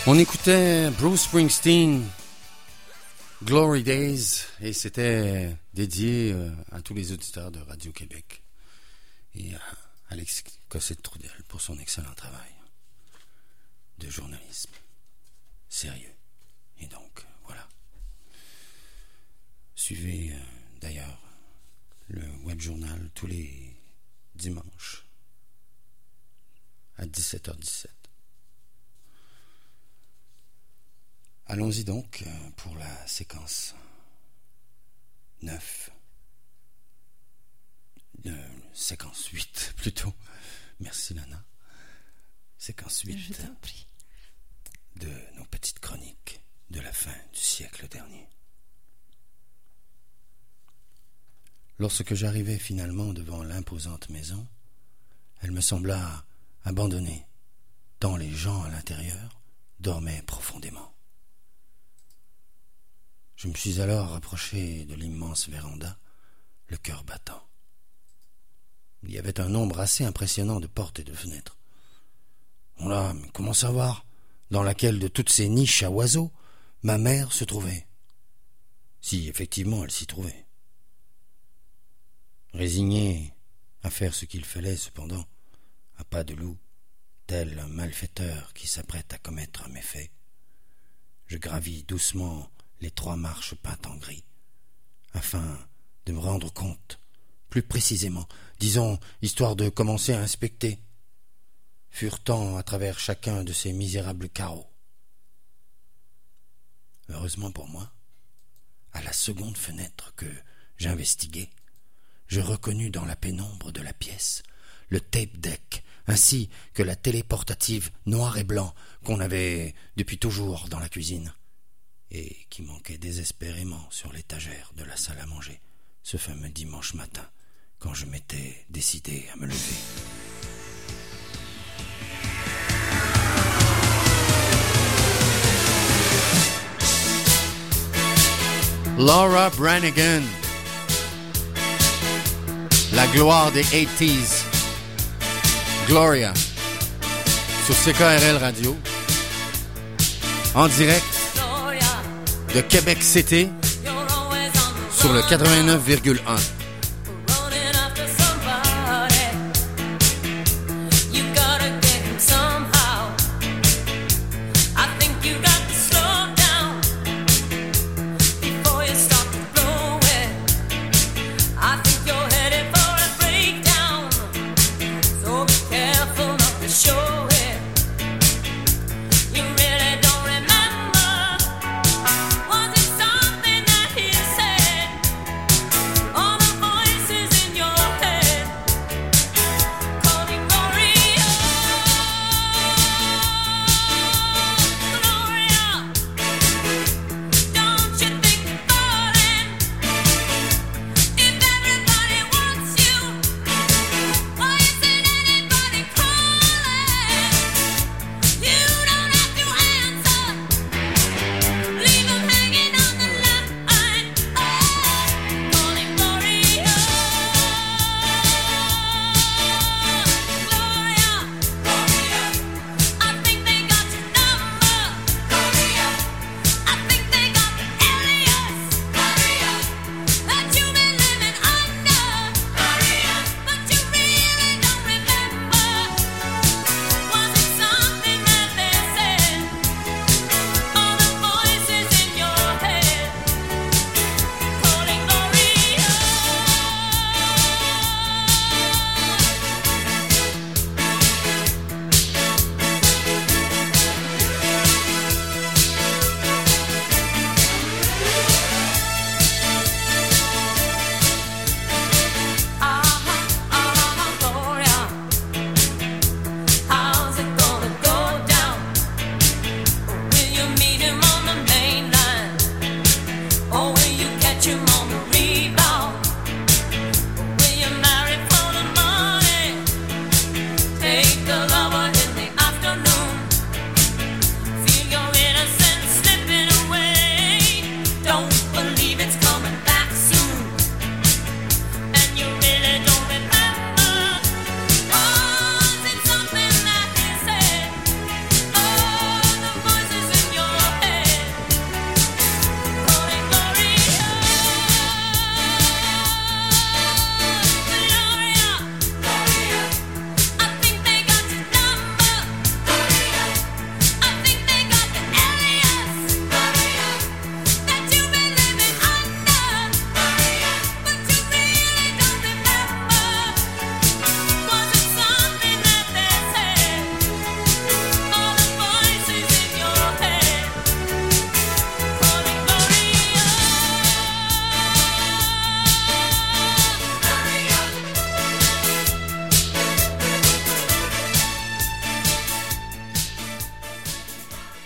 On écoutait Bruce Springsteen, Glory Days, et c'était dédié à tous les auditeurs de Radio-Québec et à Alex Cossette-Trudel pour son excellent travail de journalisme sérieux. Et donc, voilà. Suivez d'ailleurs le web journal tous les dimanches à 17h17. Allons-y donc pour la séquence 9. Séquence 8 plutôt. Merci Lana. Séquence 8. Je t'en prie. De nos petites chroniques de la fin du siècle dernier. Lorsque j'arrivai finalement devant l'imposante maison, elle me sembla abandonnée, tant les gens à l'intérieur dormaient profondément. Je me suis alors rapproché de l'immense véranda, le cœur battant. Il y avait un nombre assez impressionnant de portes et de fenêtres. On là, mais comment savoir dans laquelle de toutes ces niches à oiseaux ma mère se trouvait? Si effectivement elle s'y trouvait. Résigné à faire ce qu'il fallait, cependant, à pas de loup, tel un malfaiteur qui s'apprête à commettre un méfait, je gravis doucement les 3 marches peintes en gris, afin de me rendre compte, plus précisément, disons, histoire de commencer à inspecter, furetant à travers chacun de ces misérables carreaux. Heureusement pour moi, à la seconde fenêtre que j'investiguai, je reconnus dans la pénombre de la pièce le tape deck, ainsi que la télé portative noir et blanc qu'on avait depuis toujours dans la cuisine, et qui manquait désespérément sur l'étagère de la salle à manger, ce fameux dimanche matin, quand je m'étais décidé à me lever. Laura Branigan, la gloire des 80s, Gloria, sur CKRL Radio, en direct de Québec City, sur le 89,1. On the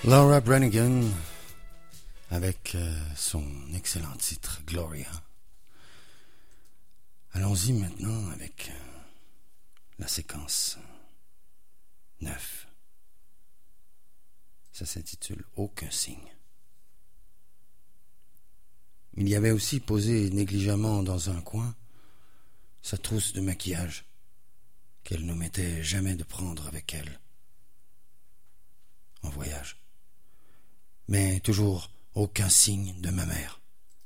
Laura Branigan avec son excellent titre Gloria. Allons-y maintenant avec la séquence 9. Ça s'intitule Aucun signe. Il y avait aussi posé négligemment dans un coin sa trousse de maquillage qu'elle n'omettait jamais de prendre avec elle en voyage. Mais toujours aucun signe de ma mère.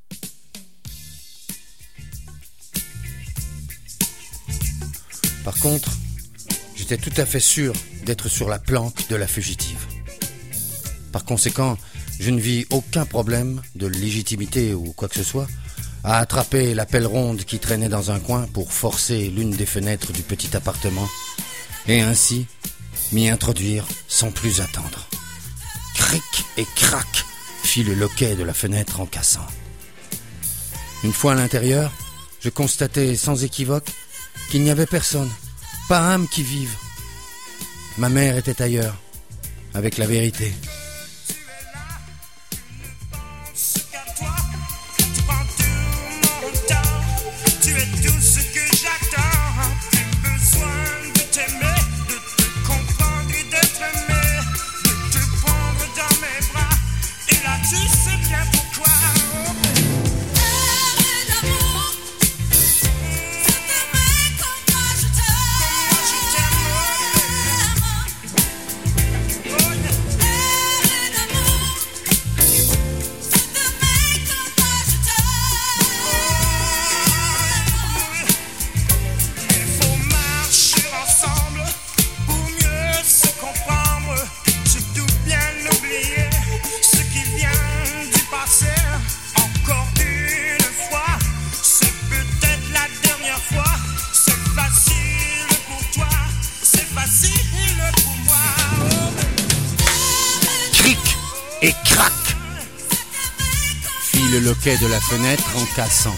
Par contre, j'étais tout à fait sûr d'être sur la planque de la fugitive. Par conséquent, je ne vis aucun problème de légitimité ou quoi que ce soit à attraper la pelle ronde qui traînait dans un coin pour forcer l'une des fenêtres du petit appartement et ainsi m'y introduire sans plus attendre. Cric et crac fit le loquet de la fenêtre en cassant. Une fois à l'intérieur, je constatai sans équivoque qu'il n'y avait personne, pas âme qui vive. Ma mère était ailleurs, avec la vérité. Et crac fit le loquet de la fenêtre en cassant.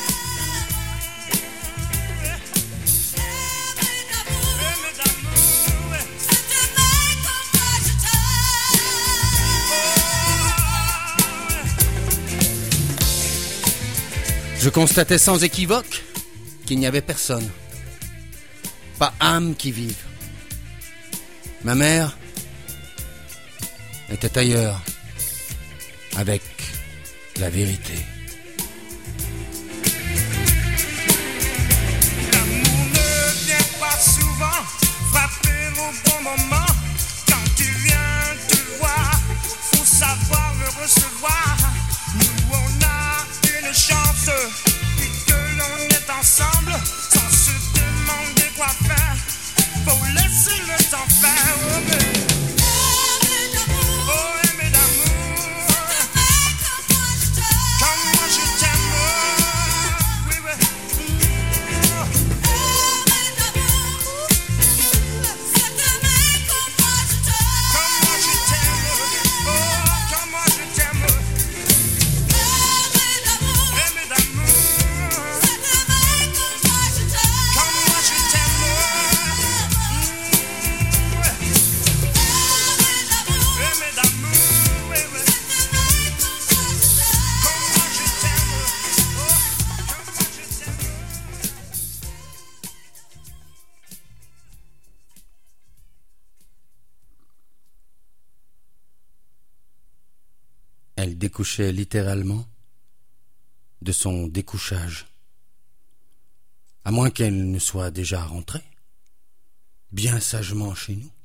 Je constatais sans équivoque qu'il n'y avait personne, pas âme qui vive. Ma mère était ailleurs, avec la vérité. L'amour ne vient pas souvent frapper au bon moment. Quand tu viens te voir, faut savoir le recevoir. Nous on a une chance, puis que l'on est ensemble, sans se demander quoi faire. Faut laisser le temps faire. Elle découchait littéralement de son découchage. À moins qu'elle ne soit déjà rentrée, bien sagement chez nous.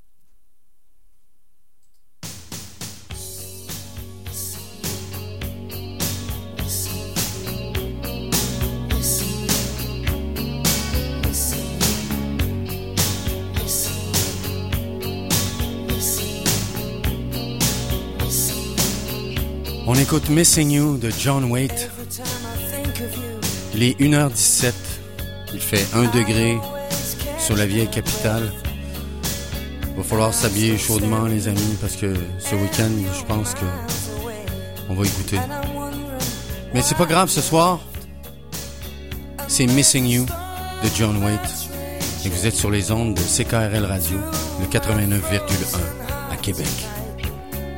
On écoute Missing You de John Waite. Il est 1h17. Il fait 1 degré sur la vieille capitale. Il va falloir s'habiller chaudement, les amis, parce que ce week-end, je pense que on va y goûter. Mais c'est pas grave, ce soir, c'est Missing You de John Waite. Et vous êtes sur les ondes de CKRL Radio, le 89,1 à Québec.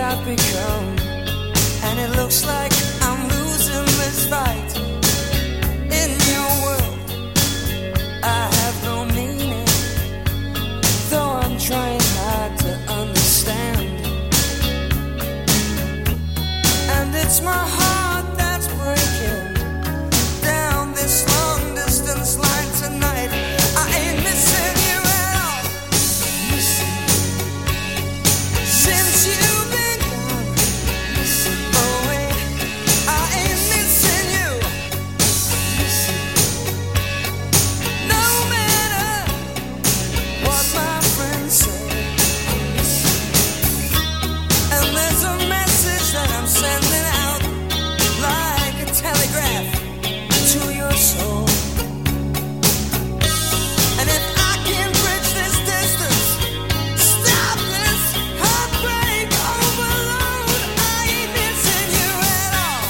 I've become, and it looks like I'm losing this fight. In your world, I have no meaning, though I'm trying hard to understand. And it's my heart that's breaking down this long distance line tonight. I ain't missing you at all. Since you've been gone away, I ain't missing you. No matter what my friends say. And there's a message that I'm sending out like a telegraph to your soul. And if I can bridge this distance, stop this heartbreak overload, I ain't missing you at all.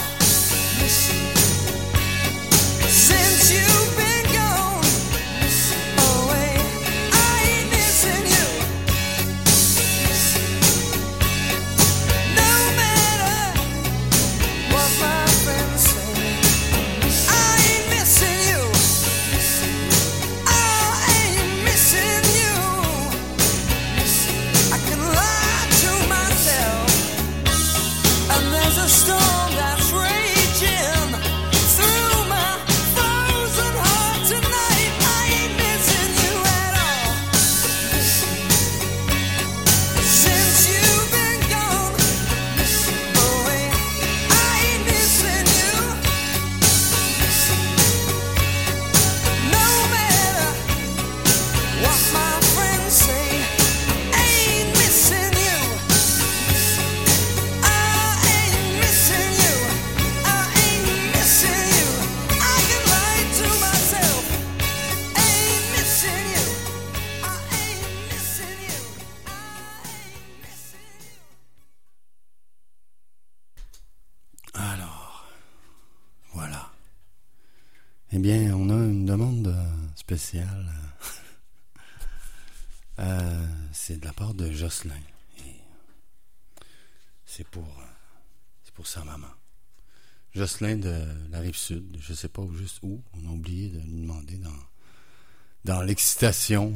Since you've been gone away, I ain't missing you. No matter what my friends say, I ain't missing you. I ain't missing you. I can lie to myself, and there's a storm that's raging through my frozen heart tonight. I ain't missing you at all. Since you've been gone away, I ain't missing you. No matter what my friends say, I ain't missing you. I ain't missing you. I ain't missing you. I can lie to myself. I ain't missing you. I ain't missing you. Alors, voilà. Eh bien, on a une demande spéciale. C'est de la part de Jocelyn. Et c'est pour sa maman. Jocelyn de la Rive-Sud, je sais pas juste où. On a oublié de lui demander dans l'excitation.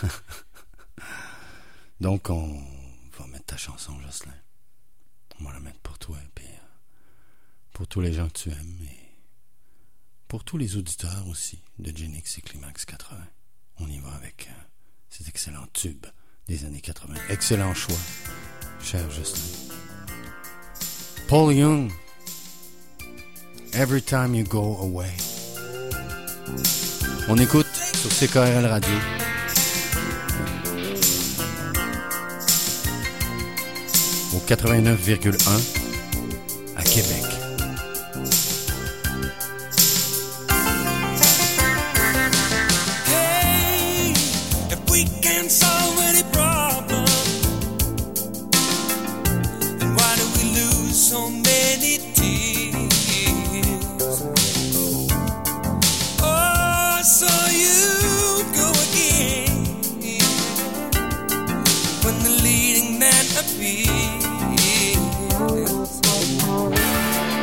Donc, on va mettre ta chanson, Jocelyn. On va la mettre pour toi, puis pour tous les gens que tu aimes, et pour tous les auditeurs aussi de Genix et Climax 80. On y va avec cet excellent tube des années 80. Excellent choix, cher Jocelyn. Paul Young, Every Time You Go Away. On écoute sur CKRL Radio. Au 89,1 à Québec. Hey, if we can't solve any problem, then why do we lose so many tears? Oh, so you go again when the leading man appears.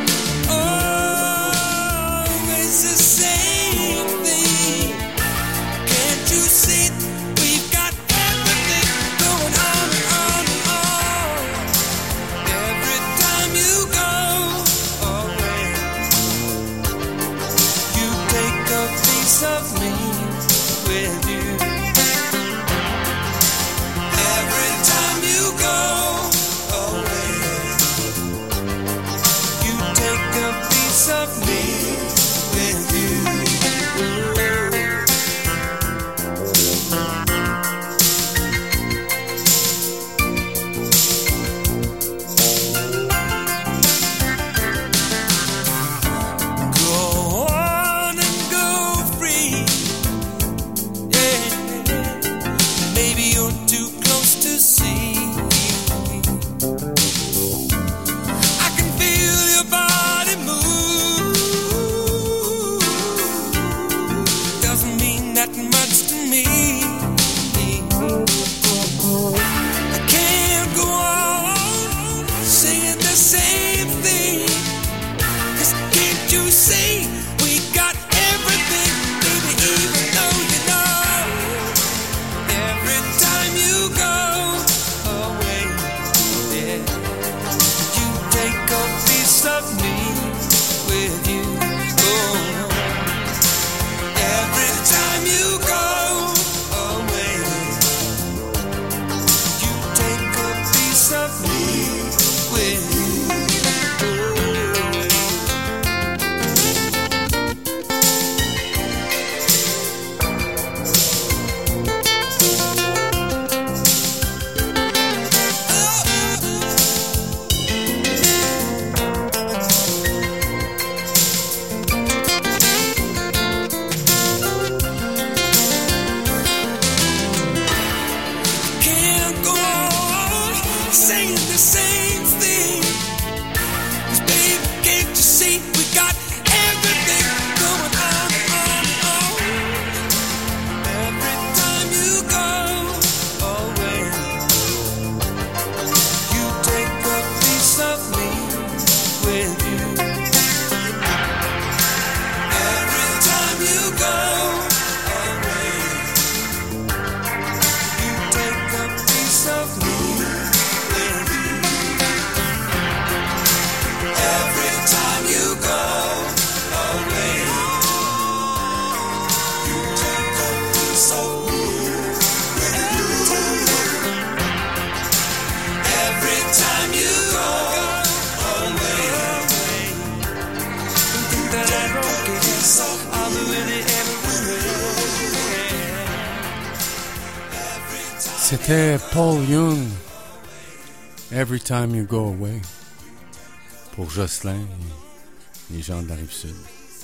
C'était Paul Young, Every Time You Go Away, pour Jocelyn et les gens de la Rive-Sud.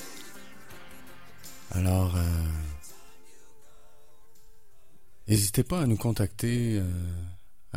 Alors, n'hésitez pas à nous contacter, à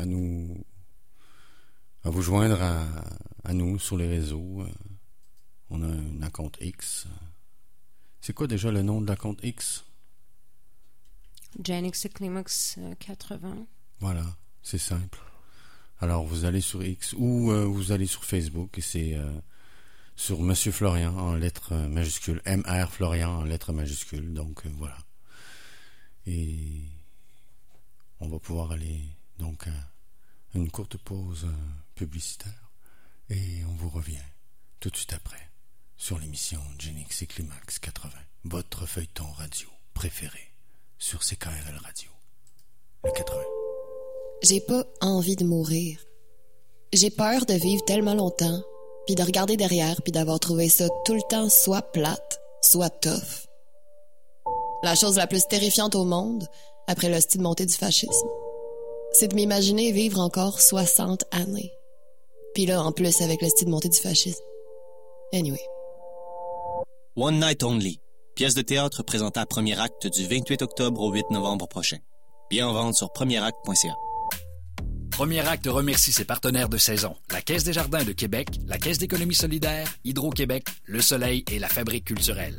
vous joindre à nous sur les réseaux. On a un compte X. C'est quoi déjà le nom de la compte X? Genix et Climax 80. Voilà, c'est simple. Alors, vous allez sur X ou vous allez sur Facebook et c'est sur Monsieur Florian en lettres majuscules. MR Florian en lettres majuscules. Donc, voilà. Et on va pouvoir aller donc à une courte pause publicitaire et on vous revient tout de suite après sur l'émission Genix et Climax 80, votre feuilleton radio préféré sur CKRL Radio, le 80. J'ai pas envie de mourir. J'ai peur de vivre tellement longtemps, puis de regarder derrière, puis d'avoir trouvé ça tout le temps soit plate, soit tough. La chose la plus terrifiante au monde, après l'hostie de montée du fascisme, c'est de m'imaginer vivre encore 60 années. Puis là, en plus, avec l'hostie de montée du fascisme. Anyway. One Night Only, pièce de théâtre présentée à premier acte du 28 octobre au 8 novembre prochain. Bien en vente sur premieracte.ca. Premier Acte remercie ses partenaires de saison, la Caisse des Jardins de Québec, la Caisse d'économie solidaire, Hydro-Québec, Le Soleil et la Fabrique culturelle.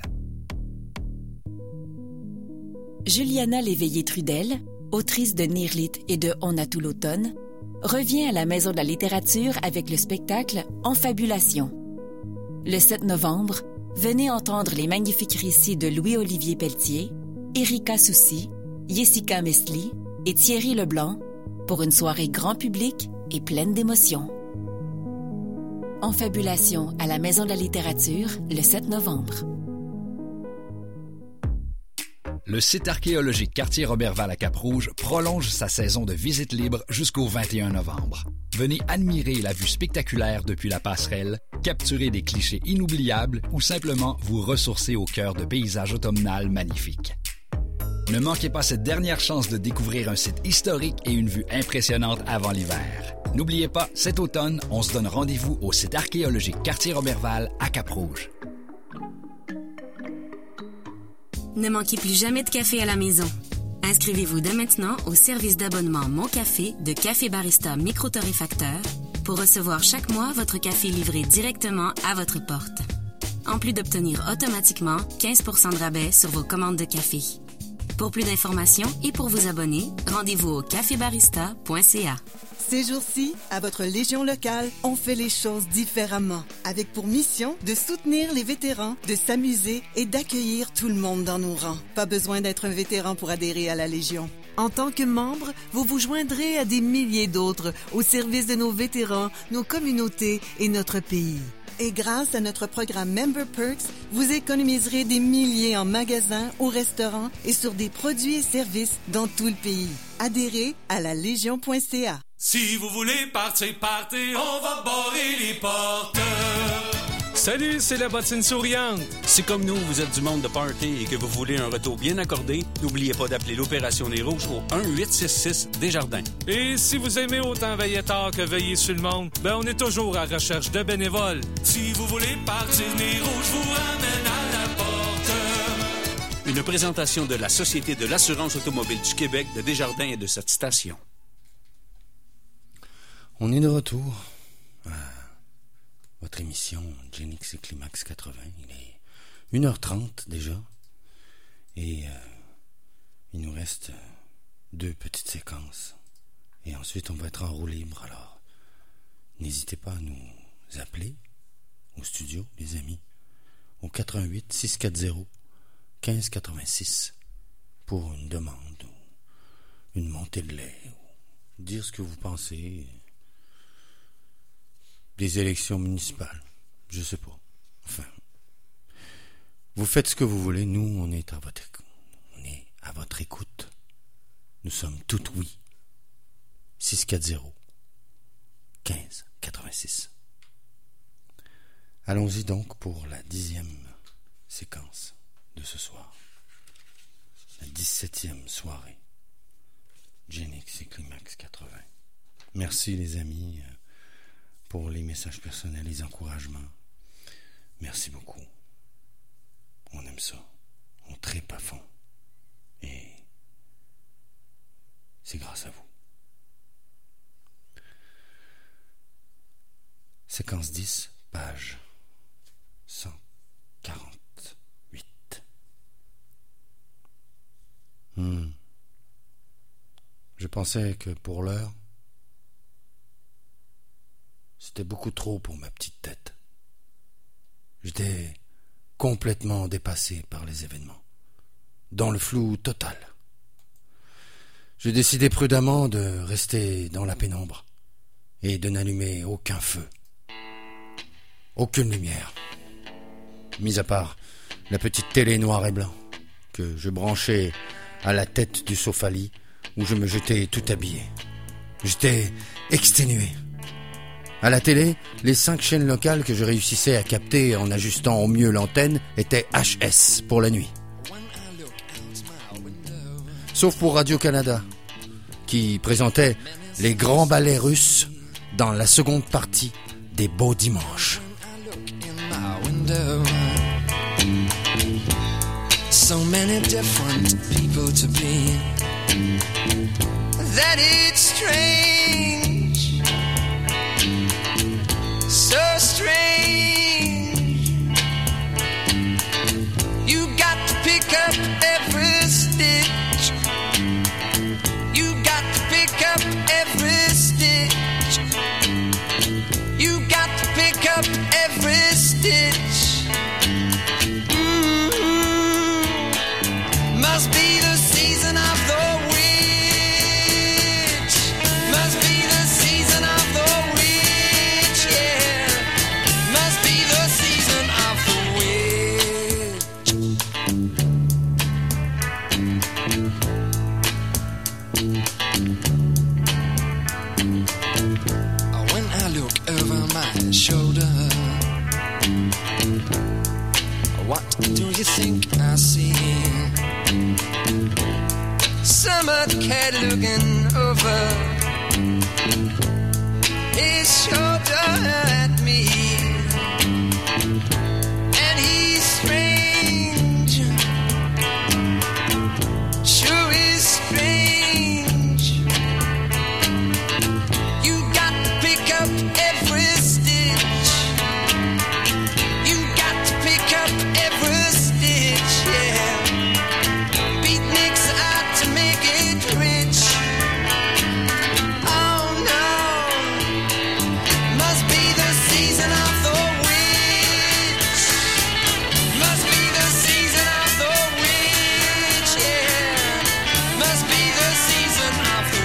Juliana Léveillé-Trudel, autrice de Nirlit et de On a tout l'automne, revient à la Maison de la littérature avec le spectacle Enfabulation. Le 7 novembre, venez entendre les magnifiques récits de Louis-Olivier Pelletier, Erika Soucy, Jessica Mesli et Thierry Leblanc pour une soirée grand public et pleine d'émotions. Enfabulation à la Maison de la littérature le 7 novembre. Le site archéologique Quartier Roberval à Cap-Rouge prolonge sa saison de visite libre jusqu'au 21 novembre. Venez admirer la vue spectaculaire depuis la passerelle, capturer des clichés inoubliables ou simplement vous ressourcer au cœur de paysages automnales magnifiques. Ne manquez pas cette dernière chance de découvrir un site historique et une vue impressionnante avant l'hiver. N'oubliez pas, cet automne, on se donne rendez-vous au site archéologique Quartier Roberval à Cap-Rouge. Ne manquez plus jamais de café à la maison. Inscrivez-vous dès maintenant au service d'abonnement Mon Café de Café Barista Micro-Torréfacteur pour recevoir chaque mois votre café livré directement à votre porte. En plus d'obtenir automatiquement 15% de rabais sur vos commandes de café. Pour plus d'informations et pour vous abonner, rendez-vous au cafébarista.ca. Ces jours-ci, à votre Légion locale, on fait les choses différemment, avec pour mission de soutenir les vétérans, de s'amuser et d'accueillir tout le monde dans nos rangs. Pas besoin d'être un vétéran pour adhérer à la Légion. En tant que membre, vous vous joindrez à des milliers d'autres au service de nos vétérans, nos communautés et notre pays. Et grâce à notre programme Member Perks, vous économiserez des milliers en magasins, au restaurant et sur des produits et services dans tout le pays. Adhérez à la Légion.ca. Si vous voulez partir, on va barrer les portes. Salut, c'est la bottine souriante. Si comme nous, vous êtes du monde de party et que vous voulez un retour bien accordé, n'oubliez pas d'appeler l'Opération des Rouges au 1-866 Desjardins. Et si vous aimez autant veiller tard que veiller sur le monde, on est toujours à recherche de bénévoles. Si vous voulez partir, les Rouges vous ramènent à la porte. Une présentation de la Société de l'assurance automobile du Québec, de Desjardins et de cette station. On est de retour à votre émission Genix et Climax 80. Il est 1h30 déjà. Et il nous reste 2 petites séquences. Et ensuite, on va être en roue libre. Alors, n'hésitez pas à nous appeler au studio, les amis, au 88 640 1586 pour une demande ou une montée de lait ou dire ce que vous pensez des élections municipales. Je sais pas. Enfin, vous faites ce que vous voulez. Nous, on est à votre écoute. Nous sommes tout oui. 640 1586. Allons-y donc pour la 10e séquence de ce soir. La 17e soirée Genix et Climax 80. Merci les amis pour les messages personnels, les encouragements. Merci beaucoup. On aime ça. On tripe à fond. Et c'est grâce à vous. Séquence 10, page 148. Je pensais que pour l'heure, c'était beaucoup trop pour ma petite tête. J'étais complètement dépassé par les événements, dans le flou total. J'ai décidé prudemment de rester dans la pénombre et de n'allumer aucun feu, aucune lumière, mis à part la petite télé noir et blanc que je branchais à la tête du sofa-lit où je me jetais tout habillé. J'étais exténué. À la télé, les 5 chaînes locales que je réussissais à capter en ajustant au mieux l'antenne étaient HS pour la nuit. Sauf pour Radio-Canada, qui présentait les grands ballets russes dans la seconde partie des Beaux Dimanches. So many different people to be, that it's strange, so strange. You got to pick up every stitch, you got to pick up every stitch, you got to pick up every stitch. Must be the season of the witch. Must be the season of the witch, yeah. Must be the season of the witch. When I look over my shoulder, what do you think I see? Summer cat looking over his shoulder at me, and he's strange, sure is strange. You got to pick up every stitch, you got to pick up every stitch, yeah. Beatniks out to make it rich. Oh no, must be the season of the witch. Must be the season of the witch, yeah. Must be the season of the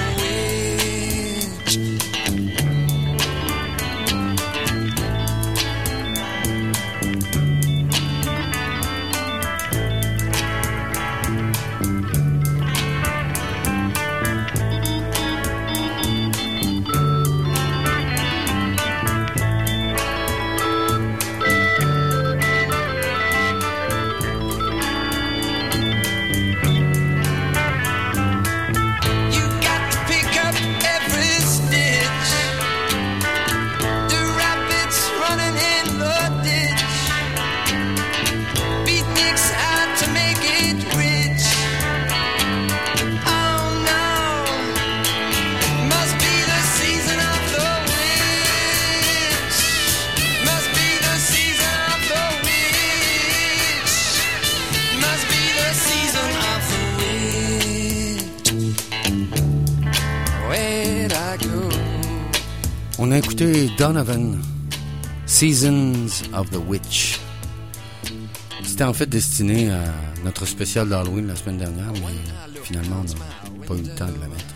On a écouté Donovan, Seasons of the Witch. C'était en fait destiné à notre spécial d'Halloween la semaine dernière, mais finalement, on n'a pas eu le temps de la mettre.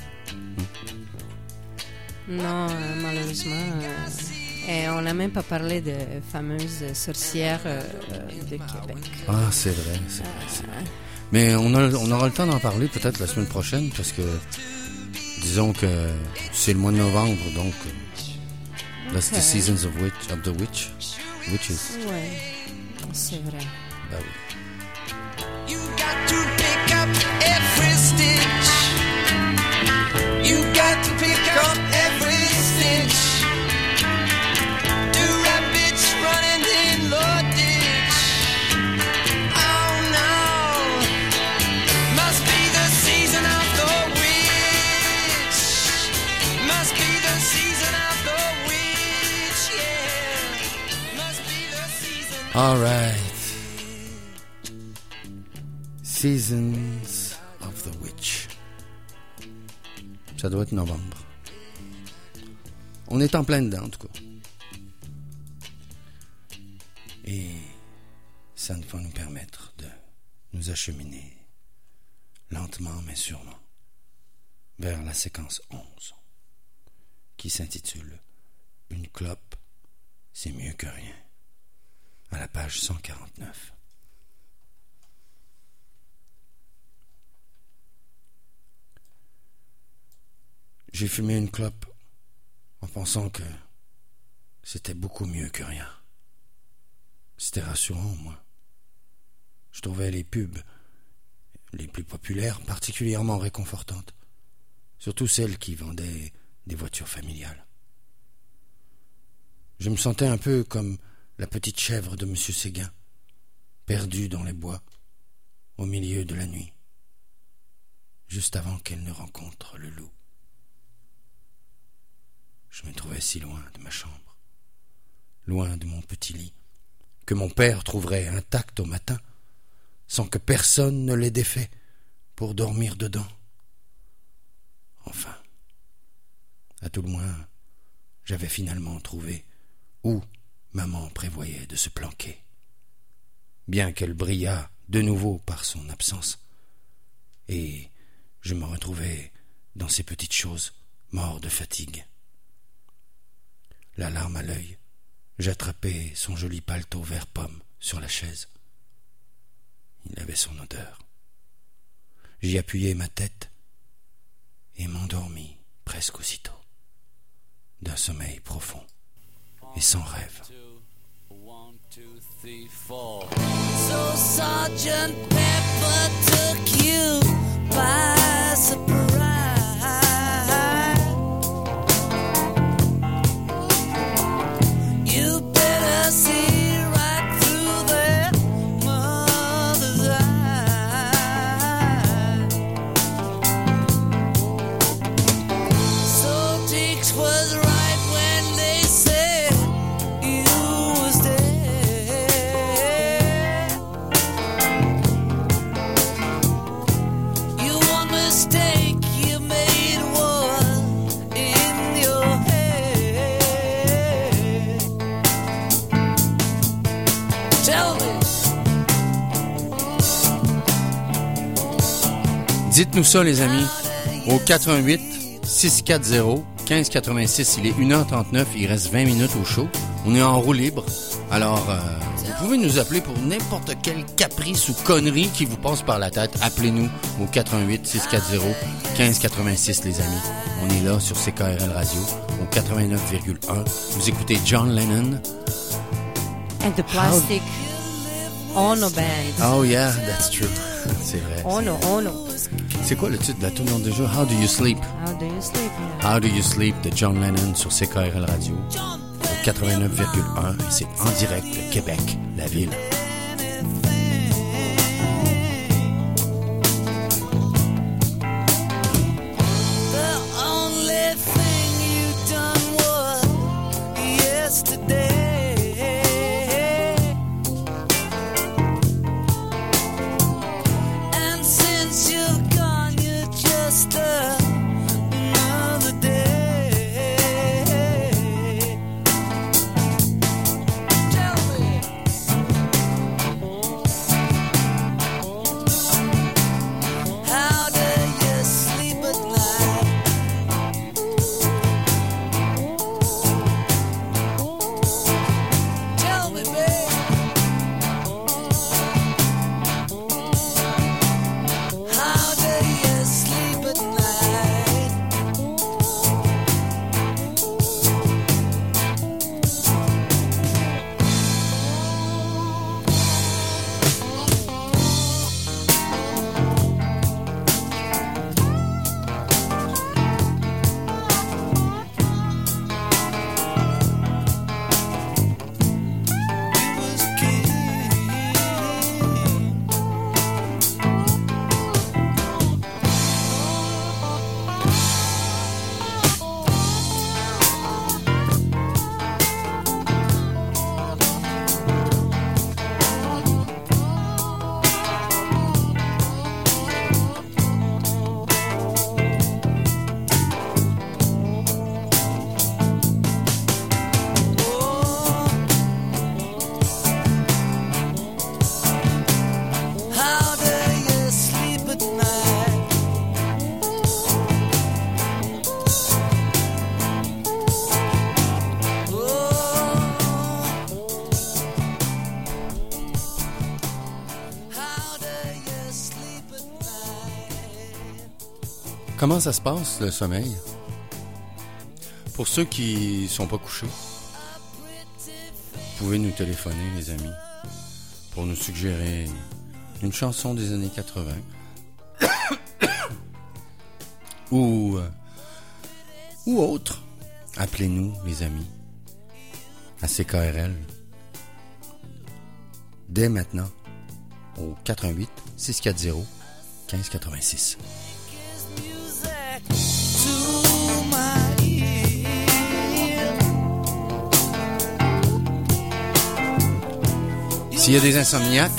Non, malheureusement. Et on n'a même pas parlé de fameuses sorcières de Québec. Ah, c'est vrai. Mais on aura le temps d'en parler peut-être la semaine prochaine, parce que disons que c'est le mois de novembre, donc that's the seasons of the witches. Ouais, c'est vrai. Ben oui. You got to pick up every stitch. All right. Seasons of the Witch. Ça doit être novembre. On est en plein dedans, en tout cas. Et ça va nous permettre de nous acheminer lentement mais sûrement vers la séquence 11 qui s'intitule « Une clope, c'est mieux que rien » à la page 149. J'ai fumé une clope en pensant que c'était beaucoup mieux que rien. C'était rassurant, moi. Je trouvais les pubs les plus populaires particulièrement réconfortantes, surtout celles qui vendaient des voitures familiales. Je me sentais un peu comme la petite chèvre de M. Séguin, perdue dans les bois, au milieu de la nuit, juste avant qu'elle ne rencontre le loup. Je me trouvais si loin de ma chambre, loin de mon petit lit, que mon père trouverait intact au matin, sans que personne ne l'ait défait pour dormir dedans. Enfin, à tout le moins, j'avais finalement trouvé où maman prévoyait de se planquer, bien qu'elle brillât de nouveau par son absence, et je me retrouvais dans ces petites choses, mort de fatigue. La larme à l'œil, j'attrapais son joli paletot vert pomme sur la chaise. Il avait son odeur. J'y appuyai ma tête et m'endormis presque aussitôt, d'un sommeil profond et sans rêve. 1, 2, 3, 4. So Sergeant Pepper took you by surprise. You better see right through their mother's eyes. So Dix was right when they said you was dead. You one mistake you made was in your head. Tell me. Dites-nous ça, les amis, au 88 640 1586. Il est 1h39, il reste 20 minutes au show. On est en roue libre. Alors, vous pouvez nous appeler pour n'importe quel caprice ou connerie qui vous passe par la tête. Appelez-nous au 88 640 1586, les amis. On est là sur CKRL Radio, au 89,1. Vous écoutez John Lennon. And the Plastic Ono Band. Oh yeah, that's true. C'est vrai. Ono. C'est quoi le titre de la tune déjà? How Do You Sleep? How do you sleep? Yeah. How Do You Sleep de John Lennon sur CKRL Radio au 89,1 et c'est en direct de Québec, la ville. The only thing you done was yesterday. And since you've gone, you're just another day. Tell me. Comment ça se passe, le sommeil? Pour ceux qui sont pas couchés, vous pouvez nous téléphoner, les amis, pour nous suggérer une chanson des années 80 ou autre. Appelez-nous, les amis, à CKRL dès maintenant au 88 640 1586. S'il y a des insomniaques,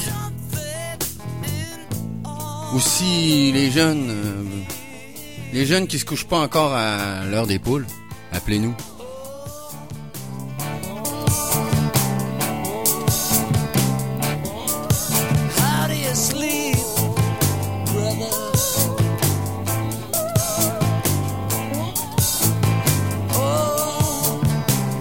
ou si les jeunes qui se couchent pas encore à l'heure des poules, appelez-nous. How do you sleep, brother? Oh,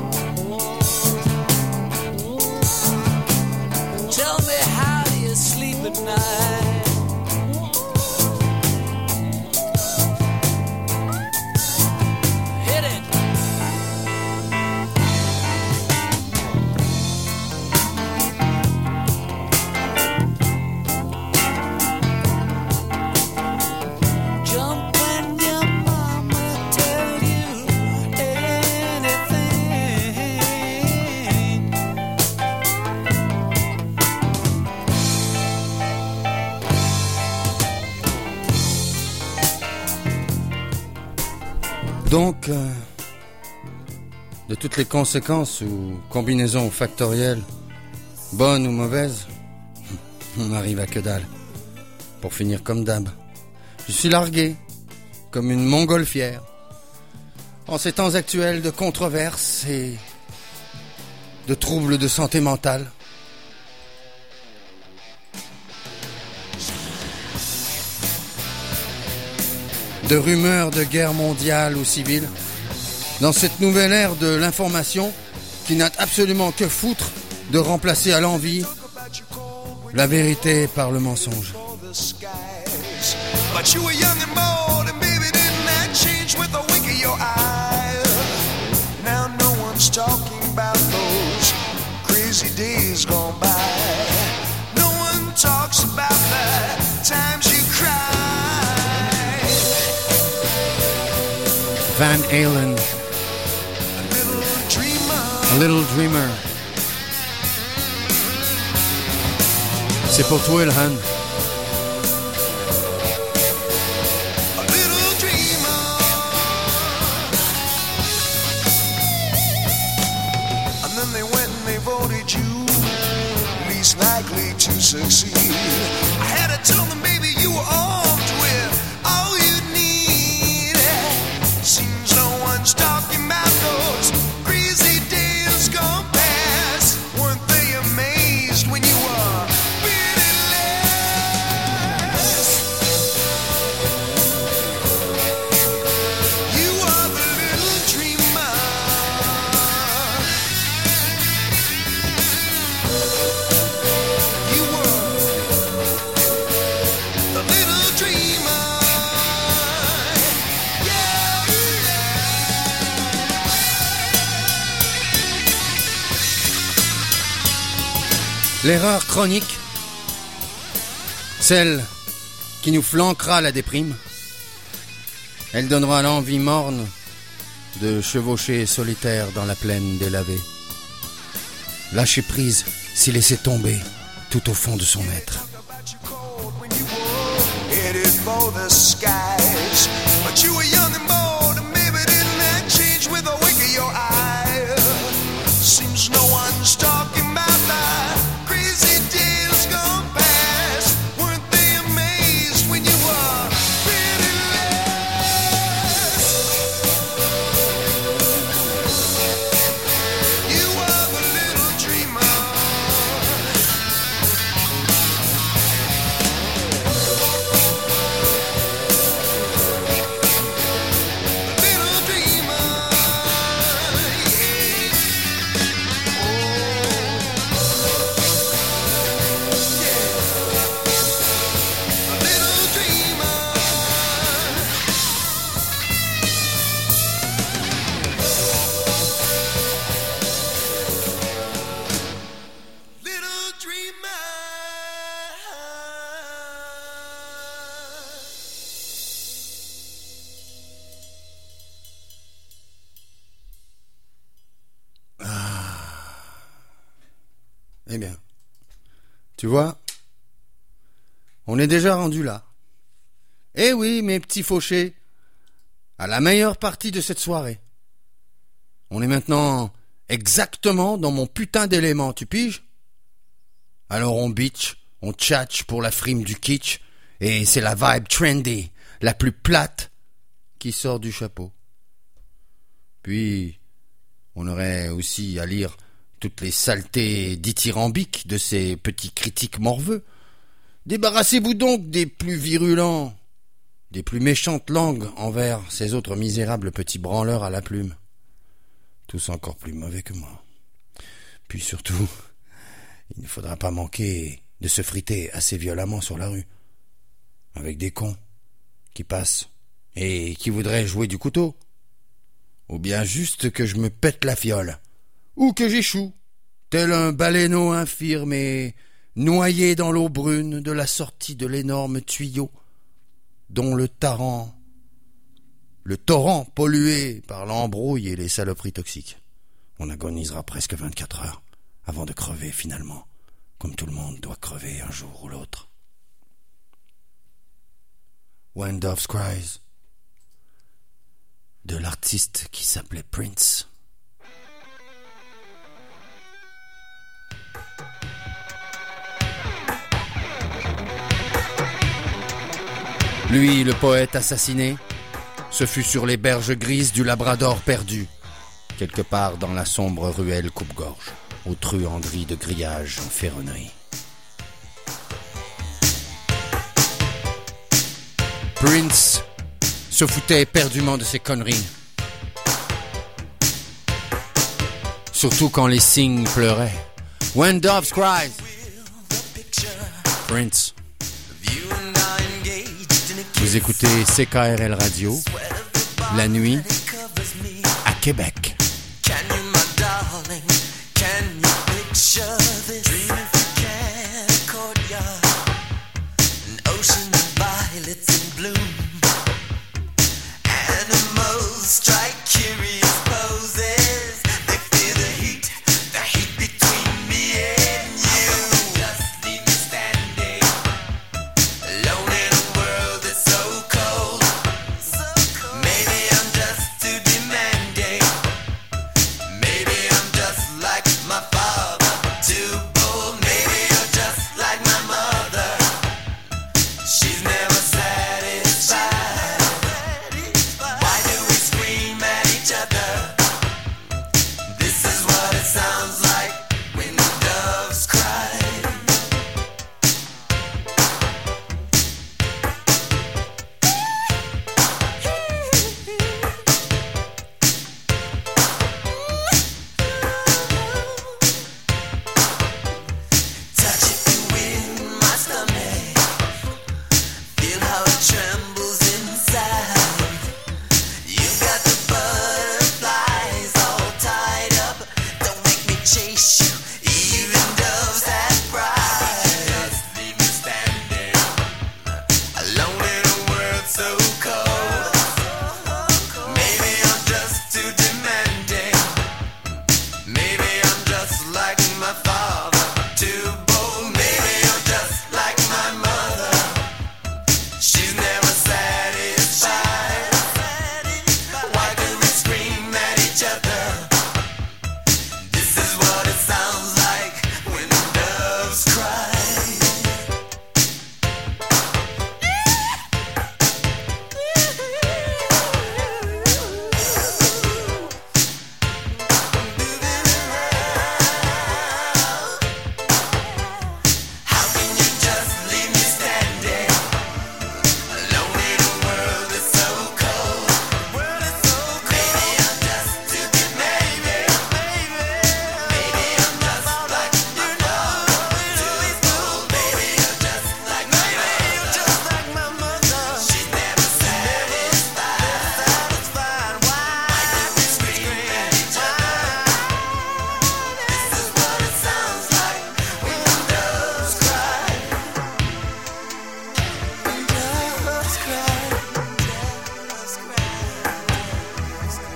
tell me, how do you sleep at night? Hit it. Jump when your mama tell you anything. Donc, de toutes les conséquences ou combinaisons factorielles, bonnes ou mauvaises, on arrive à que dalle. Pour finir comme d'hab, je suis largué, comme une montgolfière. En ces temps actuels de controverses et de troubles de santé mentale, de rumeurs de guerre mondiale ou civile, dans cette nouvelle ère de l'information qui n'a absolument que foutre de remplacer à l'envi la vérité par le mensonge. But you were young and bold, and baby, didn't that change with a wink of your eye? Now no one's talking about those crazy days gone by. No one talks about the times you cried. Van Halen, A Little Dreamer. C'est pour toi, Ilhan. And then they went and they voted you least likely to succeed. I had to tell them, baby, you were armed with all you need. Seems no one's talking about those crazy days gone past. Weren't they amazed when you were pitiless? You are the little dreamer. You were the little dreamer. L'erreur chronique, celle qui nous flanquera la déprime, elle donnera l'envie morne de chevaucher solitaire dans la plaine délavée. Lâcher prise, s'y laisser tomber tout au fond de son être. Headed for the skies. But you were young and bold, and maybe didn't that change with a wink of your eye? Seems no one's talking about the crazy days gone past. Weren't they amazed when you were pitiless? You were the little dreamer. Eh bien, tu vois, on est déjà rendu là. Eh oui, mes petits fauchés, à la meilleure partie de cette soirée. On est maintenant exactement dans mon putain d'élément, tu piges? Alors on bitch, on tchatche pour la frime du kitsch, et c'est la vibe trendy, la plus plate, qui sort du chapeau. Puis, on aurait aussi à lire toutes les saletés dithyrambiques de ces petits critiques morveux. Débarrassez-vous donc des plus virulents, des plus méchantes langues envers ces autres misérables petits branleurs à la plume. Tous encore plus mauvais que moi. Puis surtout, il ne faudra pas manquer de se friter assez violemment sur la rue, avec des cons qui passent et qui voudraient jouer du couteau. Ou bien juste que je me pète la fiole, ou que j'échoue, tel un baleineau infirme et noyé dans l'eau brune de la sortie de l'énorme tuyau, dont le torrent pollué par l'embrouille et les saloperies toxiques. On agonisera presque 24 heures avant de crever finalement, comme tout le monde doit crever un jour ou l'autre. When Doves Cries, de l'artiste qui s'appelait Prince. Lui, le poète assassiné, ce fut sur les berges grises du Labrador perdu, quelque part dans la sombre ruelle coupe-gorge, aux truanderies de grillage en ferronnerie. Prince se foutait éperdument de ses conneries. Surtout quand les cygnes pleuraient. When Doves Cries. Prince. Vous écoutez CKRL Radio, la nuit, à Québec. Strike curious poses. They feel the heat between me and you. Just leave me standing alone in a world that's so cold. Maybe I'm just too demanding. Maybe I'm just like my father, too bold. Maybe you're just like my mother. She's never satisfied. Sounds like when the doves cry. Touch it and win my stomach. Feel how it trembles inside. You've got the butterflies all tied up. Chase you, even doves have pride. Just leave me standing alone in a world so cold. Maybe I'm just too demanding. Maybe I'm just like my father, too bold. Maybe I'm just like my mother. She's never satisfied. Why do we scream at each other? Sounds like when doves cry. How can you just leave me standing alone in a world that's so cold? Maybe I'm just too demanding. Maybe I'm just like my father, too bold. Maybe I'm just like my mother. She's never satisfied. Why do we scream at each other? This is what it sounds like when the doves cry. When doves cry.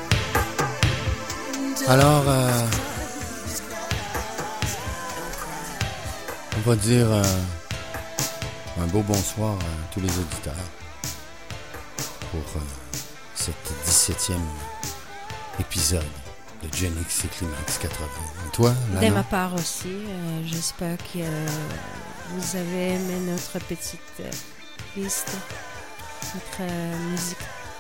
Alors, va dire un beau bonsoir à tous les auditeurs pour cette 17e épisode de Genix et Climax 80. Et toi, Lana? De ma part aussi, j'espère que vous avez aimé notre petite liste, notre musique.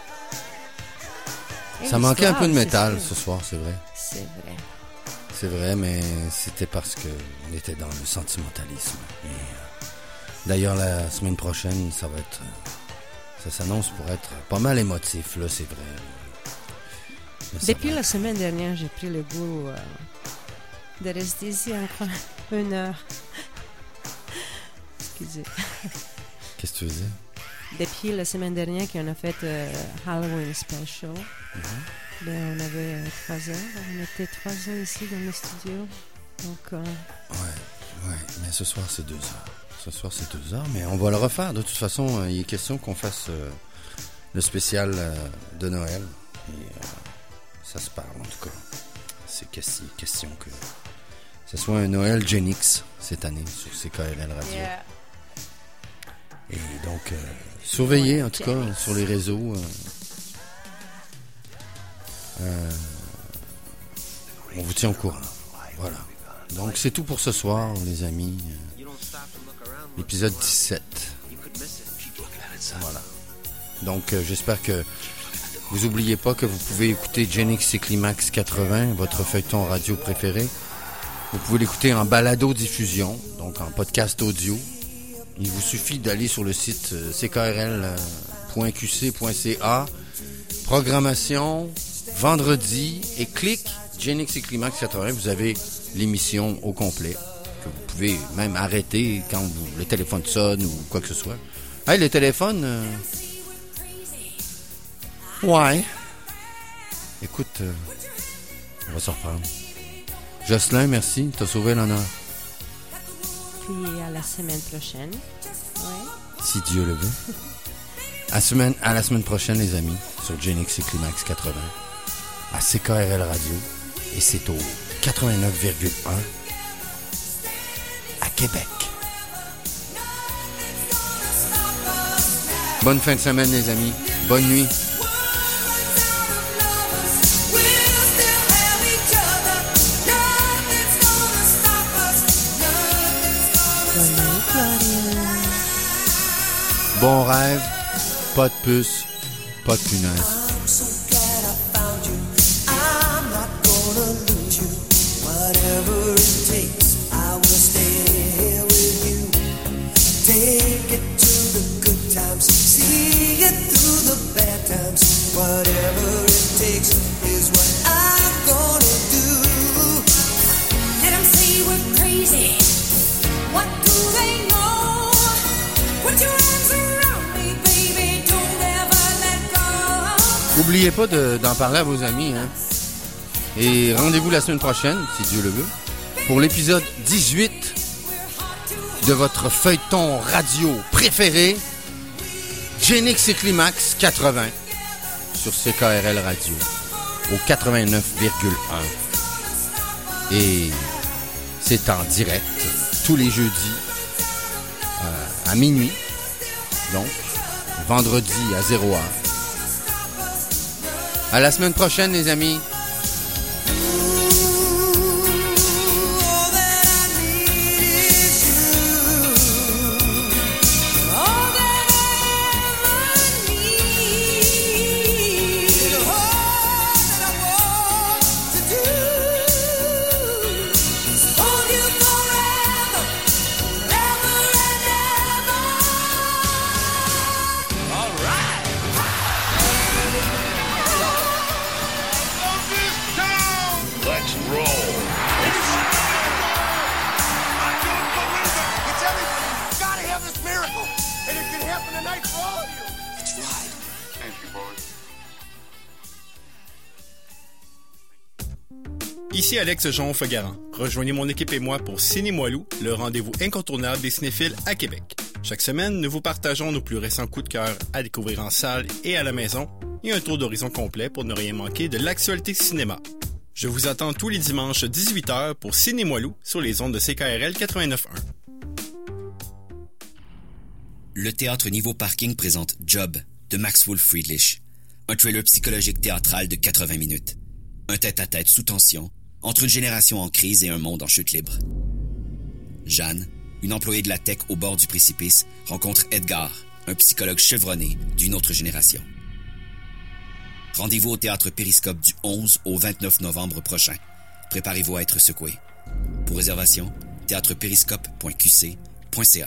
Et ça manquait un peu de l'histoire, métal ce soir, c'est vrai. C'est vrai. C'est vrai, mais c'était parce que on était dans le sentimentalisme. Et, d'ailleurs, la semaine prochaine, ça s'annonce pour être pas mal émotif, là, c'est vrai. Depuis la semaine dernière, j'ai pris le goût de rester ici encore 1 heure. Excusez. Qu'est-ce que tu veux dire? Depuis la semaine dernière qu'on a fait Halloween Special, ben, on avait 3 heures. On était 3 heures ici dans le studio. Donc, Ouais, mais ce soir, c'est 2 heures. Ce soir, c'est 2 heures, mais on va le refaire. De toute façon, il est question qu'on fasse le spécial de Noël. Et ça se parle, en tout cas. C'est question que ce soit un Noël Genix cette année sur CKRL Radio. Yeah. Et donc, surveillez, en tout cas, sur les réseaux. On vous tient au courant. Voilà. Donc, c'est tout pour ce soir, les amis. L'épisode 17. Voilà. Donc, j'espère que vous n'oubliez pas que vous pouvez écouter Genix et Climax 80, votre feuilleton radio préféré. Vous pouvez l'écouter en balado-diffusion, donc en podcast audio. Il vous suffit d'aller sur le site ckrl.qc.ca, programmation, vendredi, et clique Genix et Climax 80. Vous avez l'émission au complet, que vous pouvez même arrêter quand le téléphone sonne ou quoi que ce soit. Hey, le téléphone... Ouais. Écoute, on va se reprendre. Jocelyn, merci, t'as sauvé l'honneur. Puis à la semaine prochaine. Ouais. Si Dieu le veut. À la semaine prochaine, les amis, sur Genix et Climax 80, à CKRL Radio, et c'est au 89,1 à Québec. Bonne fin de semaine, les amis. Bonne nuit. Bon rêve, pas de puce, pas de punaise. Whatever it takes is what I'm gonna do. Let them say we're crazy. What do they know? Put your arms around me, baby. Don't ever let go. N'oubliez pas d'en parler à vos amis, hein. Et rendez-vous la semaine prochaine, si Dieu le veut, pour l'épisode 18 de votre feuilleton radio préféré, Genix et Climax 80. Sur CKRL Radio, au 89,1. Et c'est en direct, tous les jeudis, à minuit. Donc, vendredi à 0h. À la semaine prochaine, les amis. Ici Alex Jean-Fogarant. Rejoignez mon équipe et moi pour Ciné-Moilou, le rendez-vous incontournable des cinéphiles à Québec. Chaque semaine, nous vous partageons nos plus récents coups de cœur à découvrir en salle et à la maison et un tour d'horizon complet pour ne rien manquer de l'actualité cinéma. Je vous attends tous les dimanches 18h pour Ciné-Moilou sur les ondes de CKRL 89.1. Le Théâtre Niveau Parking présente Job de Max Wolf Friedrich, un thriller psychologique théâtral de 80 minutes. Un tête-à-tête sous tension entre une génération en crise et un monde en chute libre. Jeanne, une employée de la tech au bord du précipice, rencontre Edgar, un psychologue chevronné d'une autre génération. Rendez-vous au Théâtre Périscope du 11 au 29 novembre prochain. Préparez-vous à être secoué. Pour réservation, théâtreperiscope.qc.ca.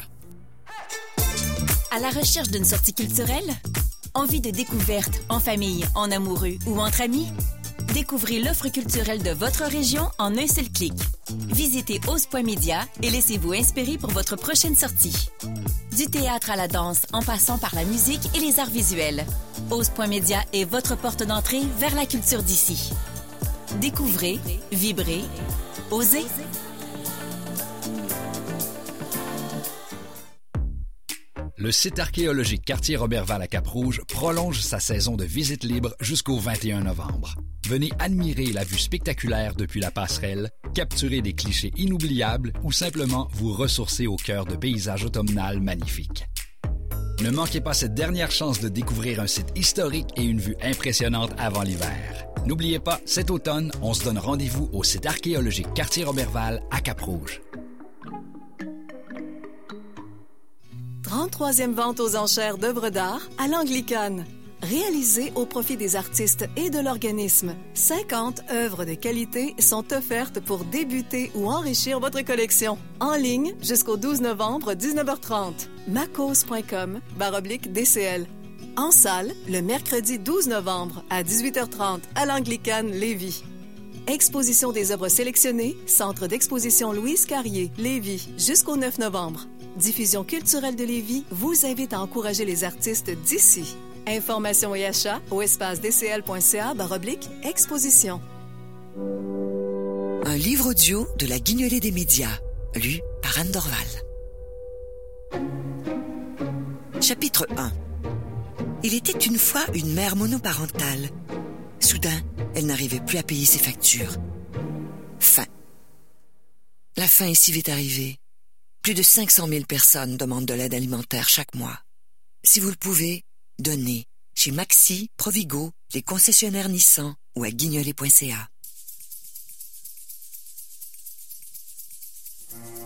À la recherche d'une sortie culturelle? Envie de découverte en famille, en amoureux ou entre amis? Découvrez l'offre culturelle de votre région en un seul clic. Visitez ose.media et laissez-vous inspirer pour votre prochaine sortie. Du théâtre à la danse, en passant par la musique et les arts visuels. Ose.media est votre porte d'entrée vers la culture d'ici. Découvrez, vibrez, osez. Le site archéologique Quartier Roberval à Cap-Rouge prolonge sa saison de visite libre jusqu'au 21 novembre. Venez admirer la vue spectaculaire depuis la passerelle, capturer des clichés inoubliables ou simplement vous ressourcer au cœur de paysages automnales magnifiques. Ne manquez pas cette dernière chance de découvrir un site historique et une vue impressionnante avant l'hiver. N'oubliez pas, cet automne, on se donne rendez-vous au site archéologique Quartier Roberval à Cap-Rouge. 33e vente aux enchères d'œuvres d'art à l'Anglicane. Réalisée au profit des artistes et de l'organisme, 50 œuvres de qualité sont offertes pour débuter ou enrichir votre collection. En ligne jusqu'au 12 novembre, 19h30. macause.com/DCL. En salle, le mercredi 12 novembre à 18h30 à l'Anglicane Lévis. Exposition des œuvres sélectionnées, Centre d'exposition Louise Carrier, Lévis, jusqu'au 9 novembre. Diffusion culturelle de Lévis vous invite à encourager les artistes d'ici. Informations et achats au espacedcl.ca/exposition. Un livre audio de la Guignolée des médias, lu par Anne Dorval. Chapitre 1. Il était une fois une mère monoparentale. Soudain, elle n'arrivait plus à payer ses factures. Fin. La fin est si vite arrivée. Plus de 500 000 personnes demandent de l'aide alimentaire chaque mois. Si vous le pouvez, donnez chez Maxi, Provigo, les concessionnaires Nissan ou à guignolée.ca.